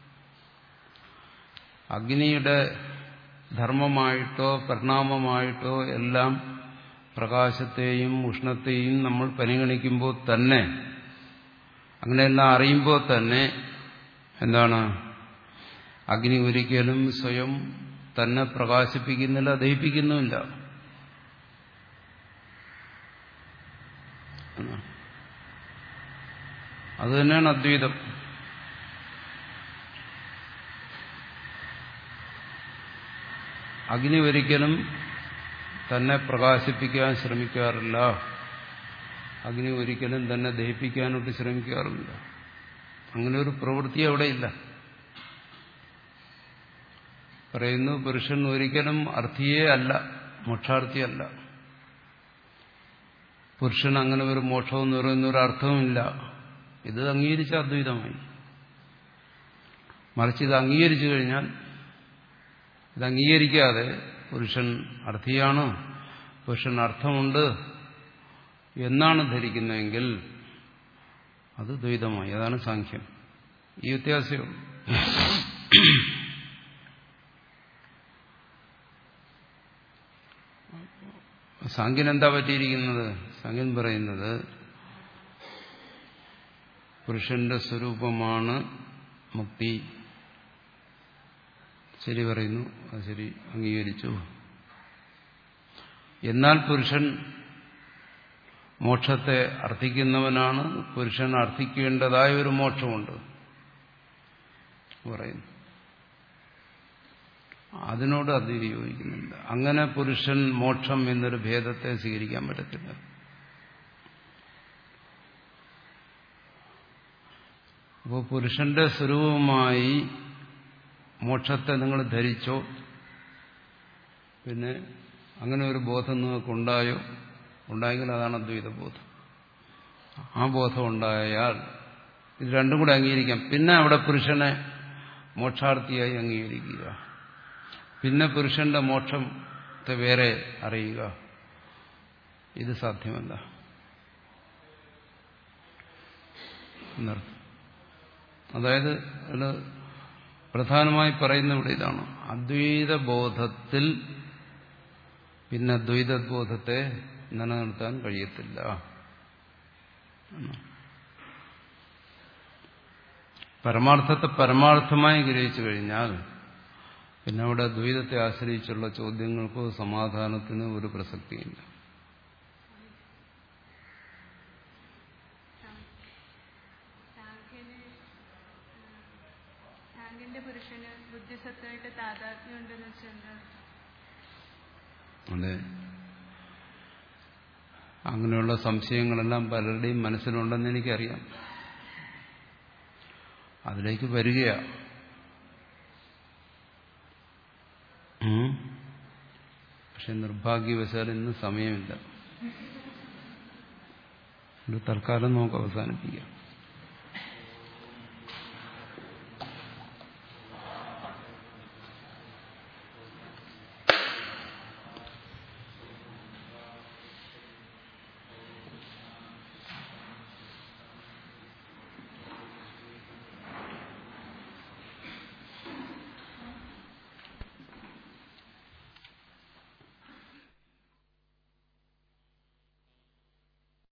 അഗ്നിയുടെ ധർമ്മമായിട്ടോ പരിണാമമായിട്ടോ എല്ലാം പ്രകാശത്തെയും ഉഷ്ണത്തെയും നമ്മൾ പരിഗണിക്കുമ്പോൾ തന്നെ, അങ്ങനെയെല്ലാം അറിയുമ്പോൾ തന്നെ എന്താണ്? അഗ്നി ഒരിക്കലും സ്വയം തന്നെ പ്രകാശിപ്പിക്കുന്നില്ല, ദഹിപ്പിക്കുന്നുമില്ല. അത് തന്നെയാണ് അദ്വൈതം. അഗ്നി ഒരിക്കലും തന്നെ പ്രകാശിപ്പിക്കാൻ ശ്രമിക്കാറില്ല, അഗ്നി ഒരിക്കലും തന്നെ ദഹിപ്പിക്കാനോട്ട് ശ്രമിക്കാറില്ല. അങ്ങനെ ഒരു പ്രവൃത്തി അവിടെയില്ല. പറയുന്നു പുരുഷൻ ഒരിക്കലും അർത്ഥിയേ അല്ല, മോക്ഷാർത്ഥിയല്ല. പുരുഷൻ അങ്ങനെ ഒരു മോക്ഷം എന്ന് പറയുന്ന ഒരു അർത്ഥവുമില്ല. ഇത് അംഗീകരിച്ച അദ്വൈതമായി. മറിച്ച് ഇത് അംഗീകരിച്ചു കഴിഞ്ഞാൽ, ഇത് അംഗീകരിക്കാതെ പുരുഷൻ അർത്ഥിയാണ്, പുരുഷൻ അർത്ഥമുണ്ട് എന്നാണ് ധരിക്കുന്നതെങ്കിൽ അത് ദ്വൈതമായി. അതാണ് സാങ്ക്യം. ഈ വ്യത്യാസം. സാങ്ക്യൻ എന്താ പറ്റിയിരിക്കുന്നത്? സാങ്ക്യൻ പറയുന്നത് പുരുഷന്റെ സ്വരൂപമാണ് മുക്തി. ശരി പറയുന്നു, അത് ശരി, അംഗീകരിച്ചു. എന്നാൽ പുരുഷൻ മോക്ഷത്തെ അർത്ഥിക്കുന്നവനാണ്, പുരുഷൻ അർത്ഥിക്കേണ്ടതായ ഒരു മോക്ഷമുണ്ട് പറയുന്നു. അതിനോട് അദ്വൈതി യോജിക്കുന്നില്ല. അങ്ങനെ പുരുഷൻ മോക്ഷം എന്നൊരു ഭേദത്തെ സ്വീകരിക്കാൻ പറ്റത്തില്ല. അപ്പോൾ പുരുഷന്റെ സ്വരൂപമായി മോക്ഷത്തെ നിങ്ങൾ ധരിച്ചോ, പിന്നെ അങ്ങനെ ഒരു ബോധം നിങ്ങൾക്കുണ്ടായോ, ഉണ്ടായെങ്കിൽ അതാണ് അദ്വൈത ബോധം. ആ ബോധം ഉണ്ടായാൽ ഇത് രണ്ടും കൂടെ അംഗീകരിക്കാം. പിന്നെ അവിടെ പുരുഷനെ മോക്ഷാർത്ഥിയായി അംഗീകരിക്കുക, പിന്നെ പുരുഷന്റെ മോക്ഷത്തെ വേറെ അറിയുക, ഇത് സാധ്യമല്ല എന്നർത്ഥം. അതായത് അത് പ്രധാനമായി പറയുന്ന ഇവിടെ ഇതാണ്, അദ്വൈത ബോധത്തിൽ പിന്നെ ദ്വൈതബോധത്തെ നിലനിർത്താൻ കഴിയത്തില്ല. പരമാർത്ഥത്തെ പരമാർത്ഥമായി ഗ്രഹിച്ചു കഴിഞ്ഞാൽ പിന്നെ അവിടെ ദ്വൈതത്തെ ആശ്രയിച്ചുള്ള ചോദ്യങ്ങൾക്കോ സമാധാനത്തിന് ഒരു പ്രസക്തിയില്ല. അതെ, അങ്ങനെയുള്ള സംശയങ്ങളെല്ലാം പലരുടെയും മനസ്സിലുണ്ടെന്ന് എനിക്കറിയാം. അതിലേക്ക് വരികയാ. പക്ഷെ നിർഭാഗ്യവശാൽ ഇന്ന് സമയമില്ല. തൽക്കാലം നമുക്ക് അവസാനിപ്പിക്കാം.